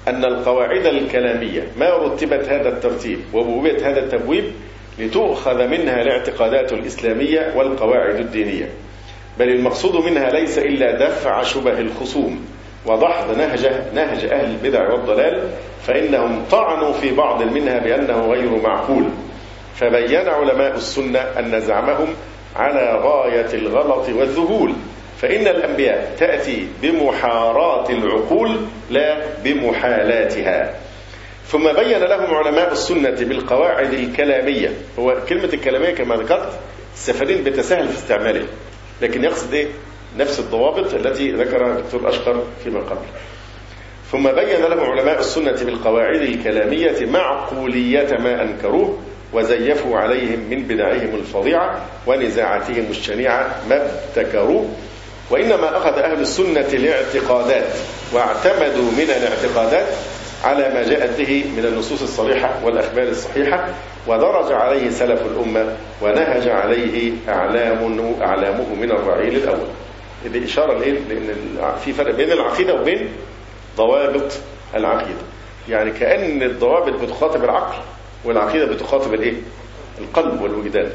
أن القواعد الكلامية ما رتبت هذا الترتيب وبوبت هذا التبويب لتؤخذ منها الاعتقادات الإسلامية والقواعد الدينية، بل المقصود منها ليس إلا دفع شبه الخصوم وضحض نهج أهل البدع والضلال، فإنهم طعنوا في بعض منها بأنه غير معقول. فبين علماء السنة أن زعمهم على غاية الغلط والذهول، فإن الأنبياء تأتي بمحارات العقول لا بمحالاتها. ثم بين لهم علماء السنة بالقواعد الكلامية. هو كلمة الكلامية كما ذكرت السفرين بتسهل في استعماله، لكن يقصد إيه؟ نفس الضوابط التي ذكرها الدكتور أشقر فيما قبل. ثم بين لهم علماء السنة بالقواعد الكلامية معقولية ما أنكروه وزيفوا عليهم من بدعهم الفظيعة ونزاعتهم الشنيعة ما ابتكروه. وإنما أخذ أهل السنة الاعتقادات واعتمدوا من الاعتقادات على ما جاءت به من النصوص الصريحة والأخبار الصحيحة، ودرج عليه سلف الأمة ونهج عليه أعلامه من الرعيل الأول. هذه إشارة لأن في فرق بين العقيدة وبين ضوابط العقيدة. يعني كأن الضوابط بتخاطب العقل والعقيدة بتخاطب القلب والوجدان.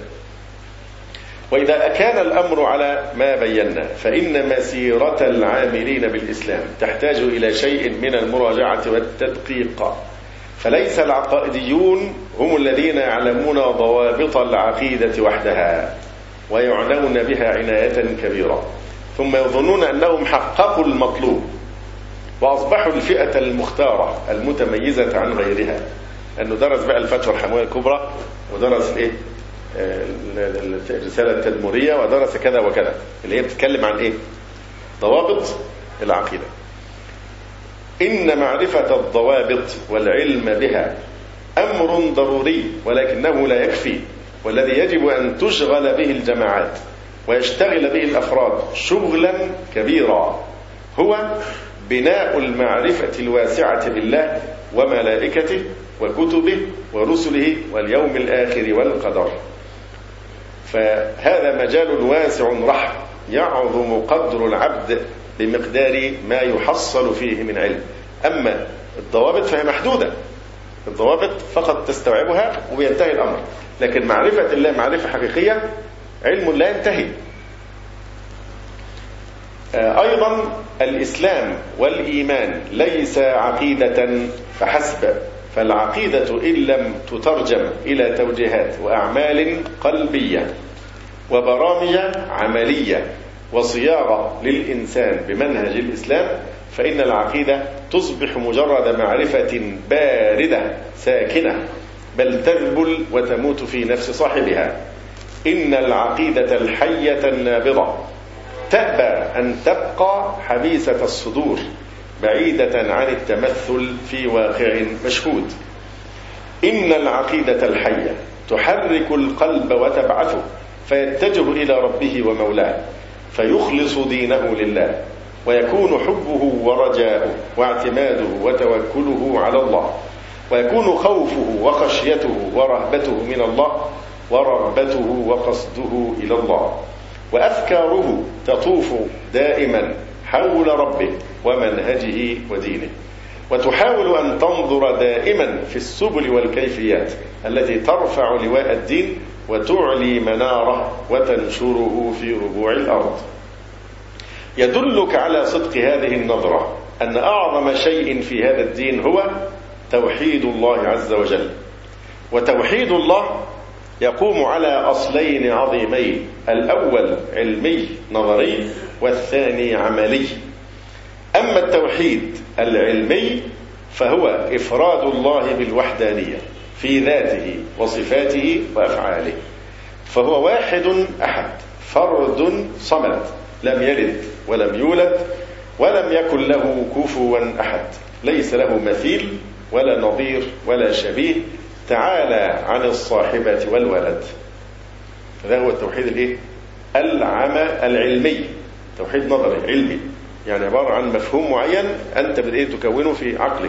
وإذا كان الأمر على ما بينا فإن مسيرة العاملين بالإسلام تحتاج إلى شيء من المراجعة والتدقيق، فليس العقائديون هم الذين يعلمون ضوابط العقيدة وحدها ويعنون بها عناية كبيرة، ثم يظنون أنهم حققوا المطلوب وأصبحوا الفئة المختارة المتميزة عن غيرها، أنه درس بقى الفتوى الحموية الكبرى ودرس الرسالة التدمرية ودرس كذا وكذا، اللي هي بتتكلم عن ضوابط العقيدة. إن معرفة الضوابط والعلم بها أمر ضروري ولكنه لا يكفي، والذي يجب أن تشغل به الجماعات ويشتغل به الأفراد شغلا كبيرا هو بناء المعرفة الواسعة بالله وملائكته وكتبه ورسله واليوم الآخر والقدر. فهذا مجال واسع رحب يعظم قدر العبد بمقدار ما يحصل فيه من علم. أما الضوابط فهي محدودة، الضوابط فقط تستوعبها وينتهي الأمر، لكن معرفة الله معرفة حقيقية علم لا ينتهي. أيضا الإسلام والإيمان ليس عقيدة فحسب، فالعقيدة إن لم تترجم إلى توجيهات وأعمال قلبية وبرامج عملية وصياغة للإنسان بمنهج الإسلام، فإن العقيدة تصبح مجرد معرفة باردة ساكنة، بل تذبل وتموت في نفس صاحبها. إن العقيدة الحية النابضة تأبى أن تبقى حبيسة الصدور بعيدة عن التمثل في واقع مشهود. إن العقيدة الحية تحرك القلب وتبعثه فيتجه إلى ربه ومولاه، فيخلص دينه لله، ويكون حبه ورجاؤه واعتماده وتوكله على الله، ويكون خوفه وخشيته ورهبته من الله ورغبته وقصده إلى الله، وأفكاره تطوف دائما حول ربه ومنهجه ودينه، وتحاول أن تنظر دائما في السبل والكيفيات التي ترفع لواء الدين وتعلي مناره وتنشره في ربوع الأرض. يدلك على صدق هذه النظرة أن أعظم شيء في هذا الدين هو توحيد الله عز وجل. وتوحيد الله يقوم على أصلين عظيمين: الأول علمي نظري، والثاني عملي. أما التوحيد العلمي فهو إفراد الله بالوحدانية في ذاته وصفاته وأفعاله، فهو واحد أحد فرد صمد لم يلد ولم يولد ولم يكن له كفوا أحد، ليس له مثيل ولا نظير ولا شبيه، تعالى عن الصاحبة والولد. هذا هو التوحيد العلمي، توحيد نظري علمي، يعني عبارة عن مفهوم معين أنت بدأت تكونه في عقلك،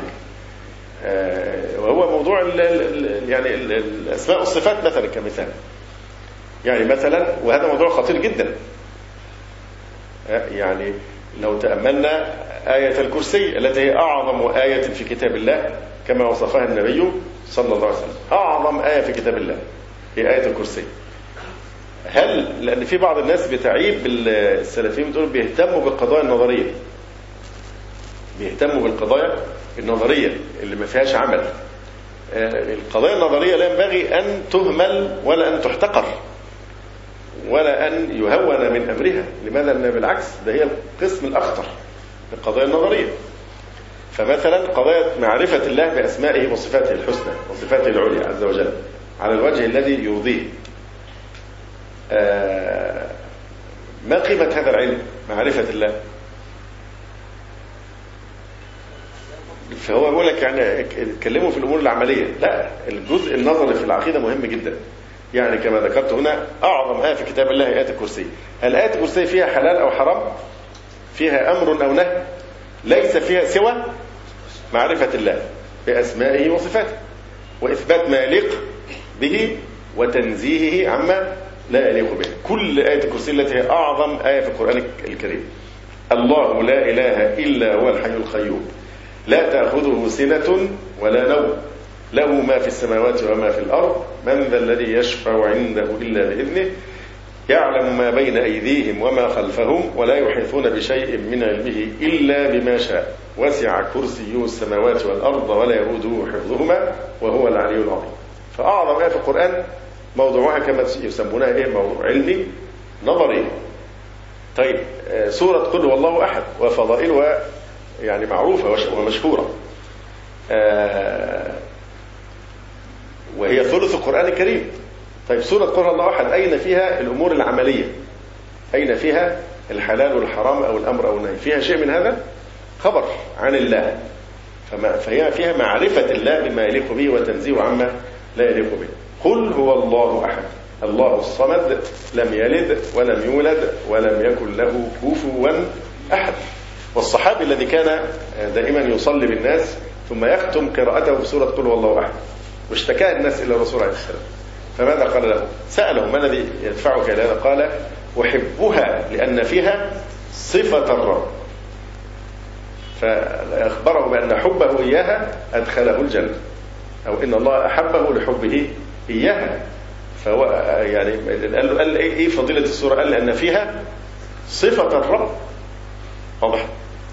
وهو موضوع يعني الأسماء والصفات مثلا كمثال. يعني مثلا، وهذا موضوع خطير جدا، يعني لو تأملنا آية الكرسي التي هي أعظم آية في كتاب الله كما وصفها النبي صلى الله عليه وسلم، أعظم آية في كتاب الله هي آية الكرسي. هل لأن في بعض الناس بتعيب السلفيين بتقول بيهتموا بالقضايا النظرية، بيهتموا بالقضايا النظرية اللي ما فيهاش عمل. القضايا النظرية لا ينبغي أن تهمل ولا أن تحتقر ولا أن يهون من أمرها. لماذا؟ لأن بالعكس ده هي القسم الأخطر القضايا النظرية. فمثلا قضايا معرفة الله بأسمائه وصفاته الحسنى وصفاته العليا عز وجل على الوجه الذي يرضيه، ما قيمة هذا العلم معرفة الله؟ فهو يقول لك يعني اتكلموا في الأمور العملية، لا، الجزء النظري في العقيدة مهم جدا. يعني كما ذكرت هنا أعظم آية في كتاب الله آية الكرسي. هل آية الكرسي فيها حلال أو حرام؟ فيها أمر أو نهي؟ ليس فيها سوى معرفة الله بأسمائه وصفاته وإثبات ما يليق به وتنزيهه عما لا يليق به. كل آية الكرسي التي هي أعظم آية في القرآن الكريم. الله لا إله إلا هو الحي القيوم لا تأخذه سنة ولا نوم له ما في السماوات وما في الأرض من ذا الذي يشفع عنده إلا بإذنه يعلم ما بين أيديهم وما خلفهم ولا يحيطون بشيء من علمه إلا بما شاء وسع كرسيه السماوات والأرض ولا يؤوده حفظهما وهو العلي العظيم. فأعظم آية في القرآن موضوعها كما يسمونها إيه؟ موضوع علمي نظري. طيب سورة قل هو الله أحد وفضائلها يعني معروفة ومشهورة، وهي ثلث القرآن الكريم. طيب سورة قل هو الله أحد أين فيها الأمور العملية؟ أين فيها الحلال والحرام أو الأمر أو النهي؟ فيها شيء من هذا؟ خبر عن الله، فهي فيها معرفة الله بما يليق به وتنزيه عما لا يليق به. قل هو الله أحد الله الصمد لم يلد ولم يولد ولم يكن له كفوا أحد. والصحابي الذي كان دائما يصلي بالناس ثم يختم قراءته بسورة قل هو الله أحد واشتكى الناس إلى الرسول عليه السلام، فماذا قال له؟ سأله ما الذي يدفعك إلى هذا؟ قال أحبها لأن فيها صفة الرب، فأخبره بأن حبه إياها أدخله الجنة، أو إن الله أحبه لحبه إياها. فهو يعني قال إيه فضيلة السورة؟ قال لأن فيها صفة الرب. واضح؟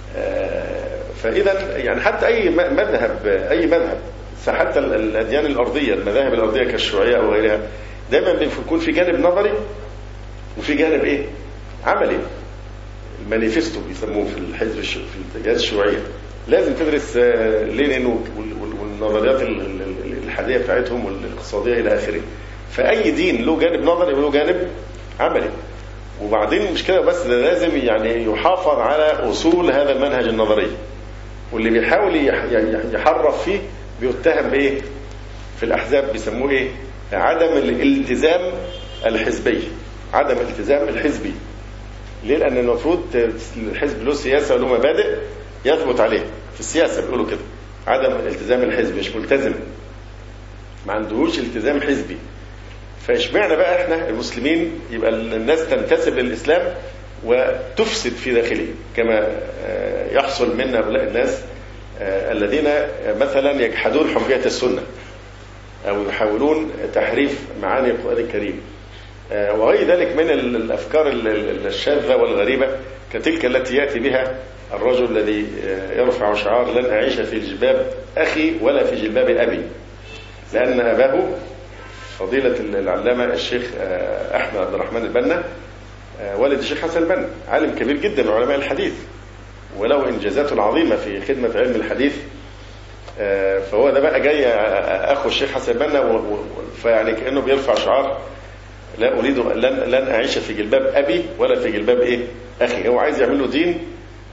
فإذا يعني حتى أي مذهب حتى الأديان الأرضية المذاهب الأرضية كالشيوعية أو غيرها دائما بيكون في جانب نظري وفي جانب إيه؟ عملي. المانيفستو بيسموه في الحزب في الاتجاهات الشيوعية لازم تدرس لينين والنظريات الحادية بتاعتهم والاقتصادية إلى آخره. فأي دين له جانب نظري وله جانب عملي. وبعدين مش كده بس، ده لازم يعني يحافظ على أصول هذا المنهج النظري، واللي بيحاول يحرف فيه بيتهم بإيه؟ في الأحزاب بيسموه إيه؟ عدم الالتزام الحزبي، عدم الالتزام الحزبي. ليه؟ لأن المفروض الحزب له سياسة وله مبادئ يثبت عليه في السياسة، بيقولوا كده عدم الالتزام الحزبي، مش ملتزم، ما عندهوش التزام حزبي. فاشمعنا بقى احنا المسلمين يبقى الناس تنتسب للإسلام وتفسد في داخله كما يحصل من هؤلاء الناس الذين مثلا يجحدون حجية السنة أو يحاولون تحريف معاني القرآن الكريم وغير ذلك من الأفكار الشاذة والغريبة كتلك التي يأتي بها الرجل الذي يرفع شعار لن أعيش في جلباب أخي ولا في جلباب أبي، لأن أباه فضيلة العلامة الشيخ أحمد عبد الرحمن البنا والد الشيخ حسن البنا عالم كبير جدا من علماء الحديث وله إنجازاته العظيمة في خدمة علم الحديث. فهو ده بقى جاي أخو الشيخ حسن البنا فيعني كأنه بيرفع شعار لا أريد لن أعيش في جلباب أبي ولا في جلباب إيه أخي. هو عايز يعمل له دين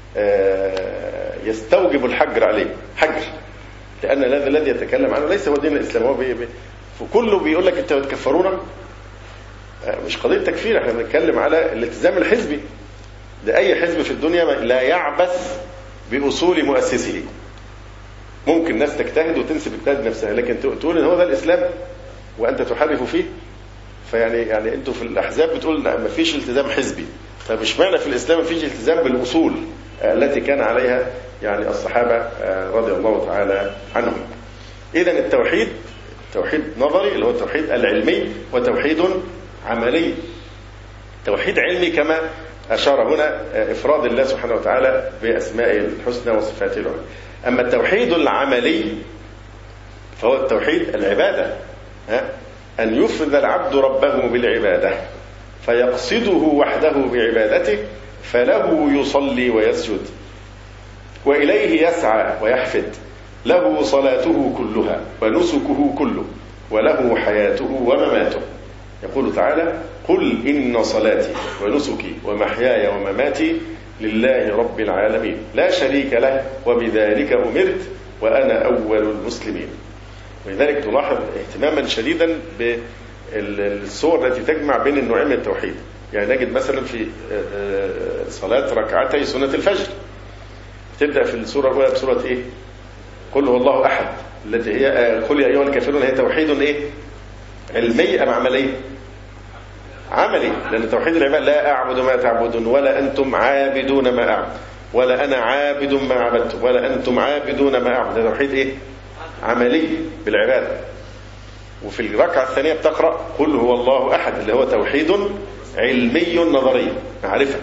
يستوجب الحجر عليه، حجر، لأن هذا الذي يتكلم عنه ليس هو دين الإسلام. هو فكله بيقول لك أنت بتكفرونا. مش قضية تكفير، احنا بنتكلم على الالتزام الحزبي. ده أي حزب في الدنيا لا يعبث بأصول مؤسسه. ممكن ناس تجتهد وتنسب اجتهاد نفسها، لكن تقول إن هو ده الإسلام وأنت تحرف فيه. يعني أنتوا في الأحزاب بتقول ما فيش التزام حزبي. طب مش معنى في الإسلام ما فيش التزام بالأصول التي كان عليها يعني الصحابة رضي الله تعالى عنهم. إذن التوحيد توحيد نظري اللي هو التوحيد العلمي، وتوحيد عملي. توحيد علمي كما أشار هنا إفراد الله سبحانه وتعالى بأسمائه الحسنى وصفاته العلى. أما التوحيد العملي فهو التوحيد العبادة، أن يفرد العبد ربه بالعبادة فيقصده وحده بعبادته، فله يصلي ويسجد وإليه يسعى ويحفد، له صلاته كلها ونسكه كله، وله حياته ومماته. يقول تعالى: قل إن صلاتي ونسكي ومحياي ومماتي لله رب العالمين لا شريك له وبذلك أمرت وأنا أول المسلمين. ولذلك نلاحظ اهتماما شديدا بالصور التي تجمع بين النوعين من التوحيد. يعني نجد مثلا في صلاة ركعتي سنة الفجر تبدأ في السورة الأولى بسورة إيه؟ قل هو الله أحد، التي هي قل يا أيها الكافرون. هي توحيد إيه؟ علمي أم عملي؟ عملي، لأن توحيد العباد لا أعبد ما تعبدون ولا أنتم عابدون ما أعبد ولا أنا عابد ما عبدت ولا أنتم عابدون ما أعبد. هذا توحيد إيه؟ عملي بالعبادة. وفي الركعة الثانية بتقرأ قل هو الله أحد، اللي هو توحيد علمي نظري معرفة.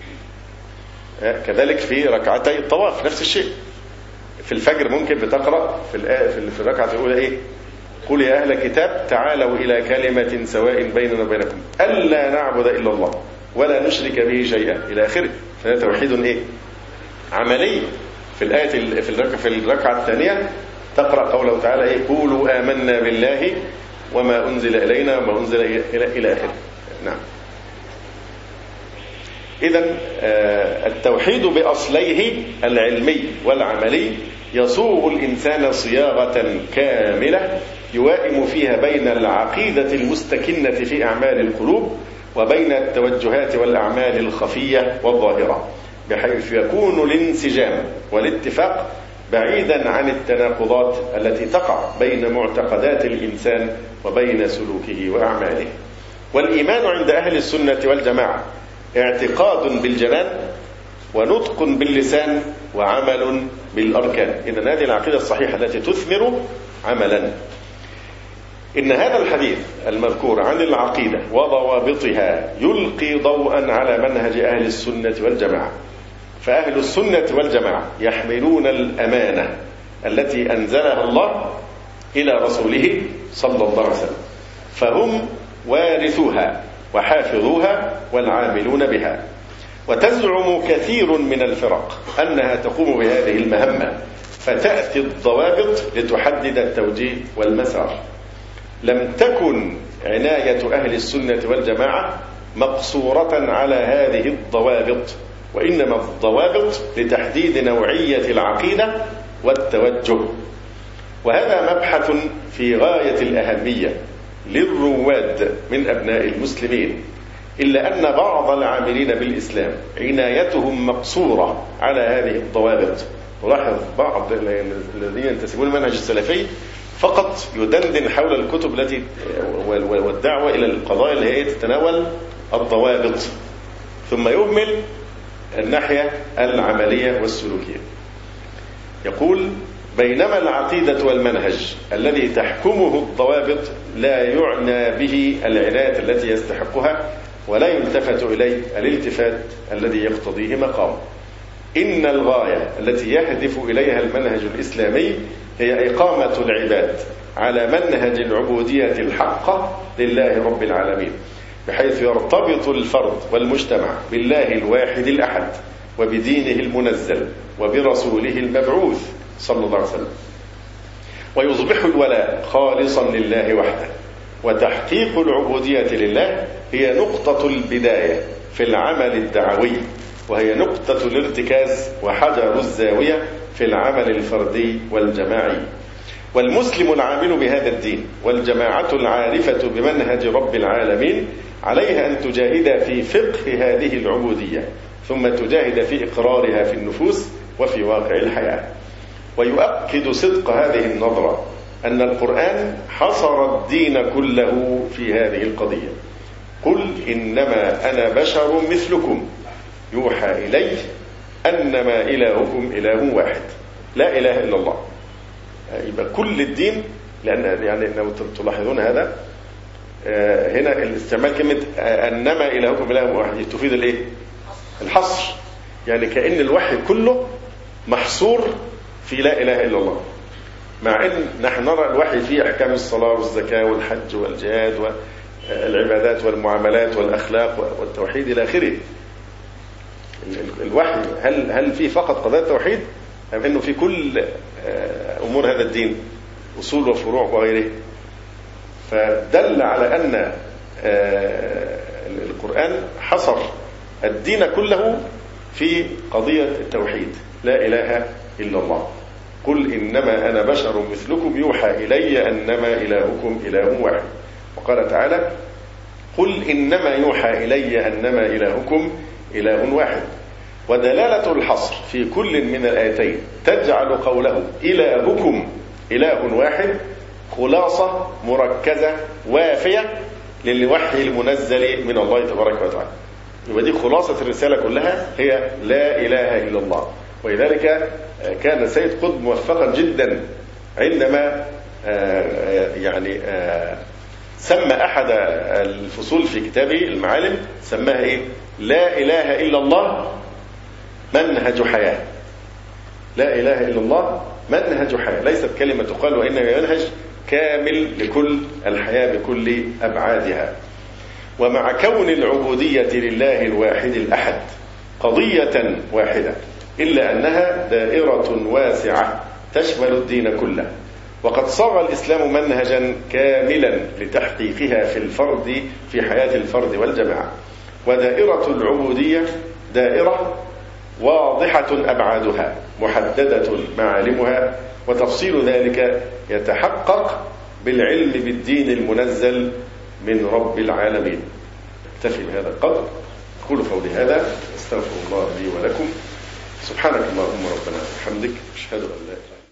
كذلك في ركعتي الطواف نفس الشيء. في الفجر ممكن بتقرأ في الركعة الأولى إيه؟ قل يا أهل الكتاب تعالوا إلى كلمة سواء بيننا وبينكم ألا نعبد إلا الله ولا نشرك به شيئا إلى آخره. فهذا توحيد إيه؟ عملي. في الآية في الركعة الثانية تقرأ قوله تعالى إيه؟ قولوا آمنا بالله وما أنزل إلينا وما أنزل إلى آخره. نعم. إذن التوحيد بأصليه العلمي والعملي يصوغ الإنسان صياغة كاملة يوائم فيها بين العقيدة المستكنة في أعمال القلوب وبين التوجهات والأعمال الخفية والظاهرة، بحيث يكون الانسجام والاتفاق بعيدا عن التناقضات التي تقع بين معتقدات الإنسان وبين سلوكه وأعماله. والإيمان عند أهل السنة والجماعة اعتقاد بالجنان ونطق باللسان وعمل بالأركان. إذن هذه العقيدة الصحيحة التي تثمر عملا. إن هذا الحديث المذكور عن العقيدة وضوابطها يلقي ضوءا على منهج أهل السنة والجماعة. فأهل السنة والجماعة يحملون الأمانة التي أنزلها الله إلى رسوله صلى الله عليه وسلم، فهم وارثوها وحافظوها والعاملون بها. وتزعم كثير من الفرق أنها تقوم بهذه المهمة، فتأتي الضوابط لتحدد التوجيه والمسار. لم تكن عناية أهل السنة والجماعة مقصورة على هذه الضوابط، وإنما الضوابط لتحديد نوعية العقيدة والتوجه. وهذا مبحث في غاية الأهمية للرواد من أبناء المسلمين، إلا أن بعض العاملين بالإسلام عنايتهم مقصورة على هذه الضوابط. ولاحظ بعض الذين ينتسبون المنهج السلفي فقط يدندن حول الكتب التي والدعوة إلى القضايا اللي هي تتناول الضوابط، ثم يهمل الناحية العملية والسلوكية. يقول: بينما العقيدة والمنهج الذي تحكمه الضوابط لا يعنى به العناية التي يستحقها ولا يلتفت إليه الالتفات الذي يقتضيه مقام. إن الغاية التي يهدف إليها المنهج الإسلامي هي إقامة العباد على منهج العبودية الحقة لله رب العالمين، بحيث يرتبط الفرد والمجتمع بالله الواحد الأحد وبدينه المنزل وبرسوله المبعوث صلى الله عليه وسلم، ويصبح الولاء خالصا لله وحده. وتحقيق العبودية لله هي نقطة البداية في العمل الدعوي، وهي نقطة الارتكاز وحجر الزاوية في العمل الفردي والجماعي. والمسلم العامل بهذا الدين والجماعة العارفة بمنهج رب العالمين عليها أن تجاهد في فقه هذه العبودية، ثم تجاهد في إقرارها في النفوس وفي واقع الحياة. ويؤكد صدق هذه النظرة أن القرآن حصر الدين كله في هذه القضية. قل إنما أنا بشر مثلكم يوحى إلي أنما إلهكم إله واحد لا إله إلا الله. يبقى كل الدين، لأن يعني لو تلاحظون هذا هنا الاستعمال كلمة أنما إلهكم إله واحد تفيد الإيه؟ الحصر، يعني كأن الوحي كله محصور في لا إله إلا الله، مع أن نحن نرى الوحي فيه أحكام الصلاة والزكاة والحج والجهاد والعبادات والمعاملات والأخلاق والتوحيد إلى آخره. الوحي هل فيه فقط قضايا التوحيد أم أنه في كل أمور هذا الدين، أصول وفروع وغيره؟ فدل على أن القرآن حصر الدين كله في قضية التوحيد لا إله إلا الله. قل إنما أنا بشر مثلكم يوحى إلي أنما إلهكم إله واحد. وقال تعالى قل إنما يوحى إلي أنما إلهكم إله واحد. ودلالة الحصر في كل من الآيتين تجعل قوله إلهكم إله واحد خلاصة مركزة وافية للوحي المنزل من الله تبارك وتعالى. يبقى دي خلاصة الرسالة كلها هي لا إله إلا الله. ولذلك كان سيد قطب موفقا جدا عندما يعني سمى أحد الفصول في كتابه المعالم، سماها إيه؟ لا إله إلا الله منهج حياة. لا إله إلا الله منهج حياة، ليست كلمة تقال وإنما منهج كامل لكل الحياة بكل أبعادها. ومع كون العبودية لله الواحد الأحد قضية واحدة، إلا أنها دائرة واسعة تشمل الدين كله، وقد صاغ الإسلام منهجا كاملا لتحقيقها في الفرد في حياة الفرد والجماعة. ودائرة العبودية دائرة واضحة أبعادها محددة معالمها، وتفصيل ذلك يتحقق بالعلم بالدين المنزل من رب العالمين. اكتفي بهذا القدر. أقول قولي هذا، استغفر الله لي ولكم. سبحانك اللهم ربنا وبحمدك، أشهد أن لا إله إلا أنت.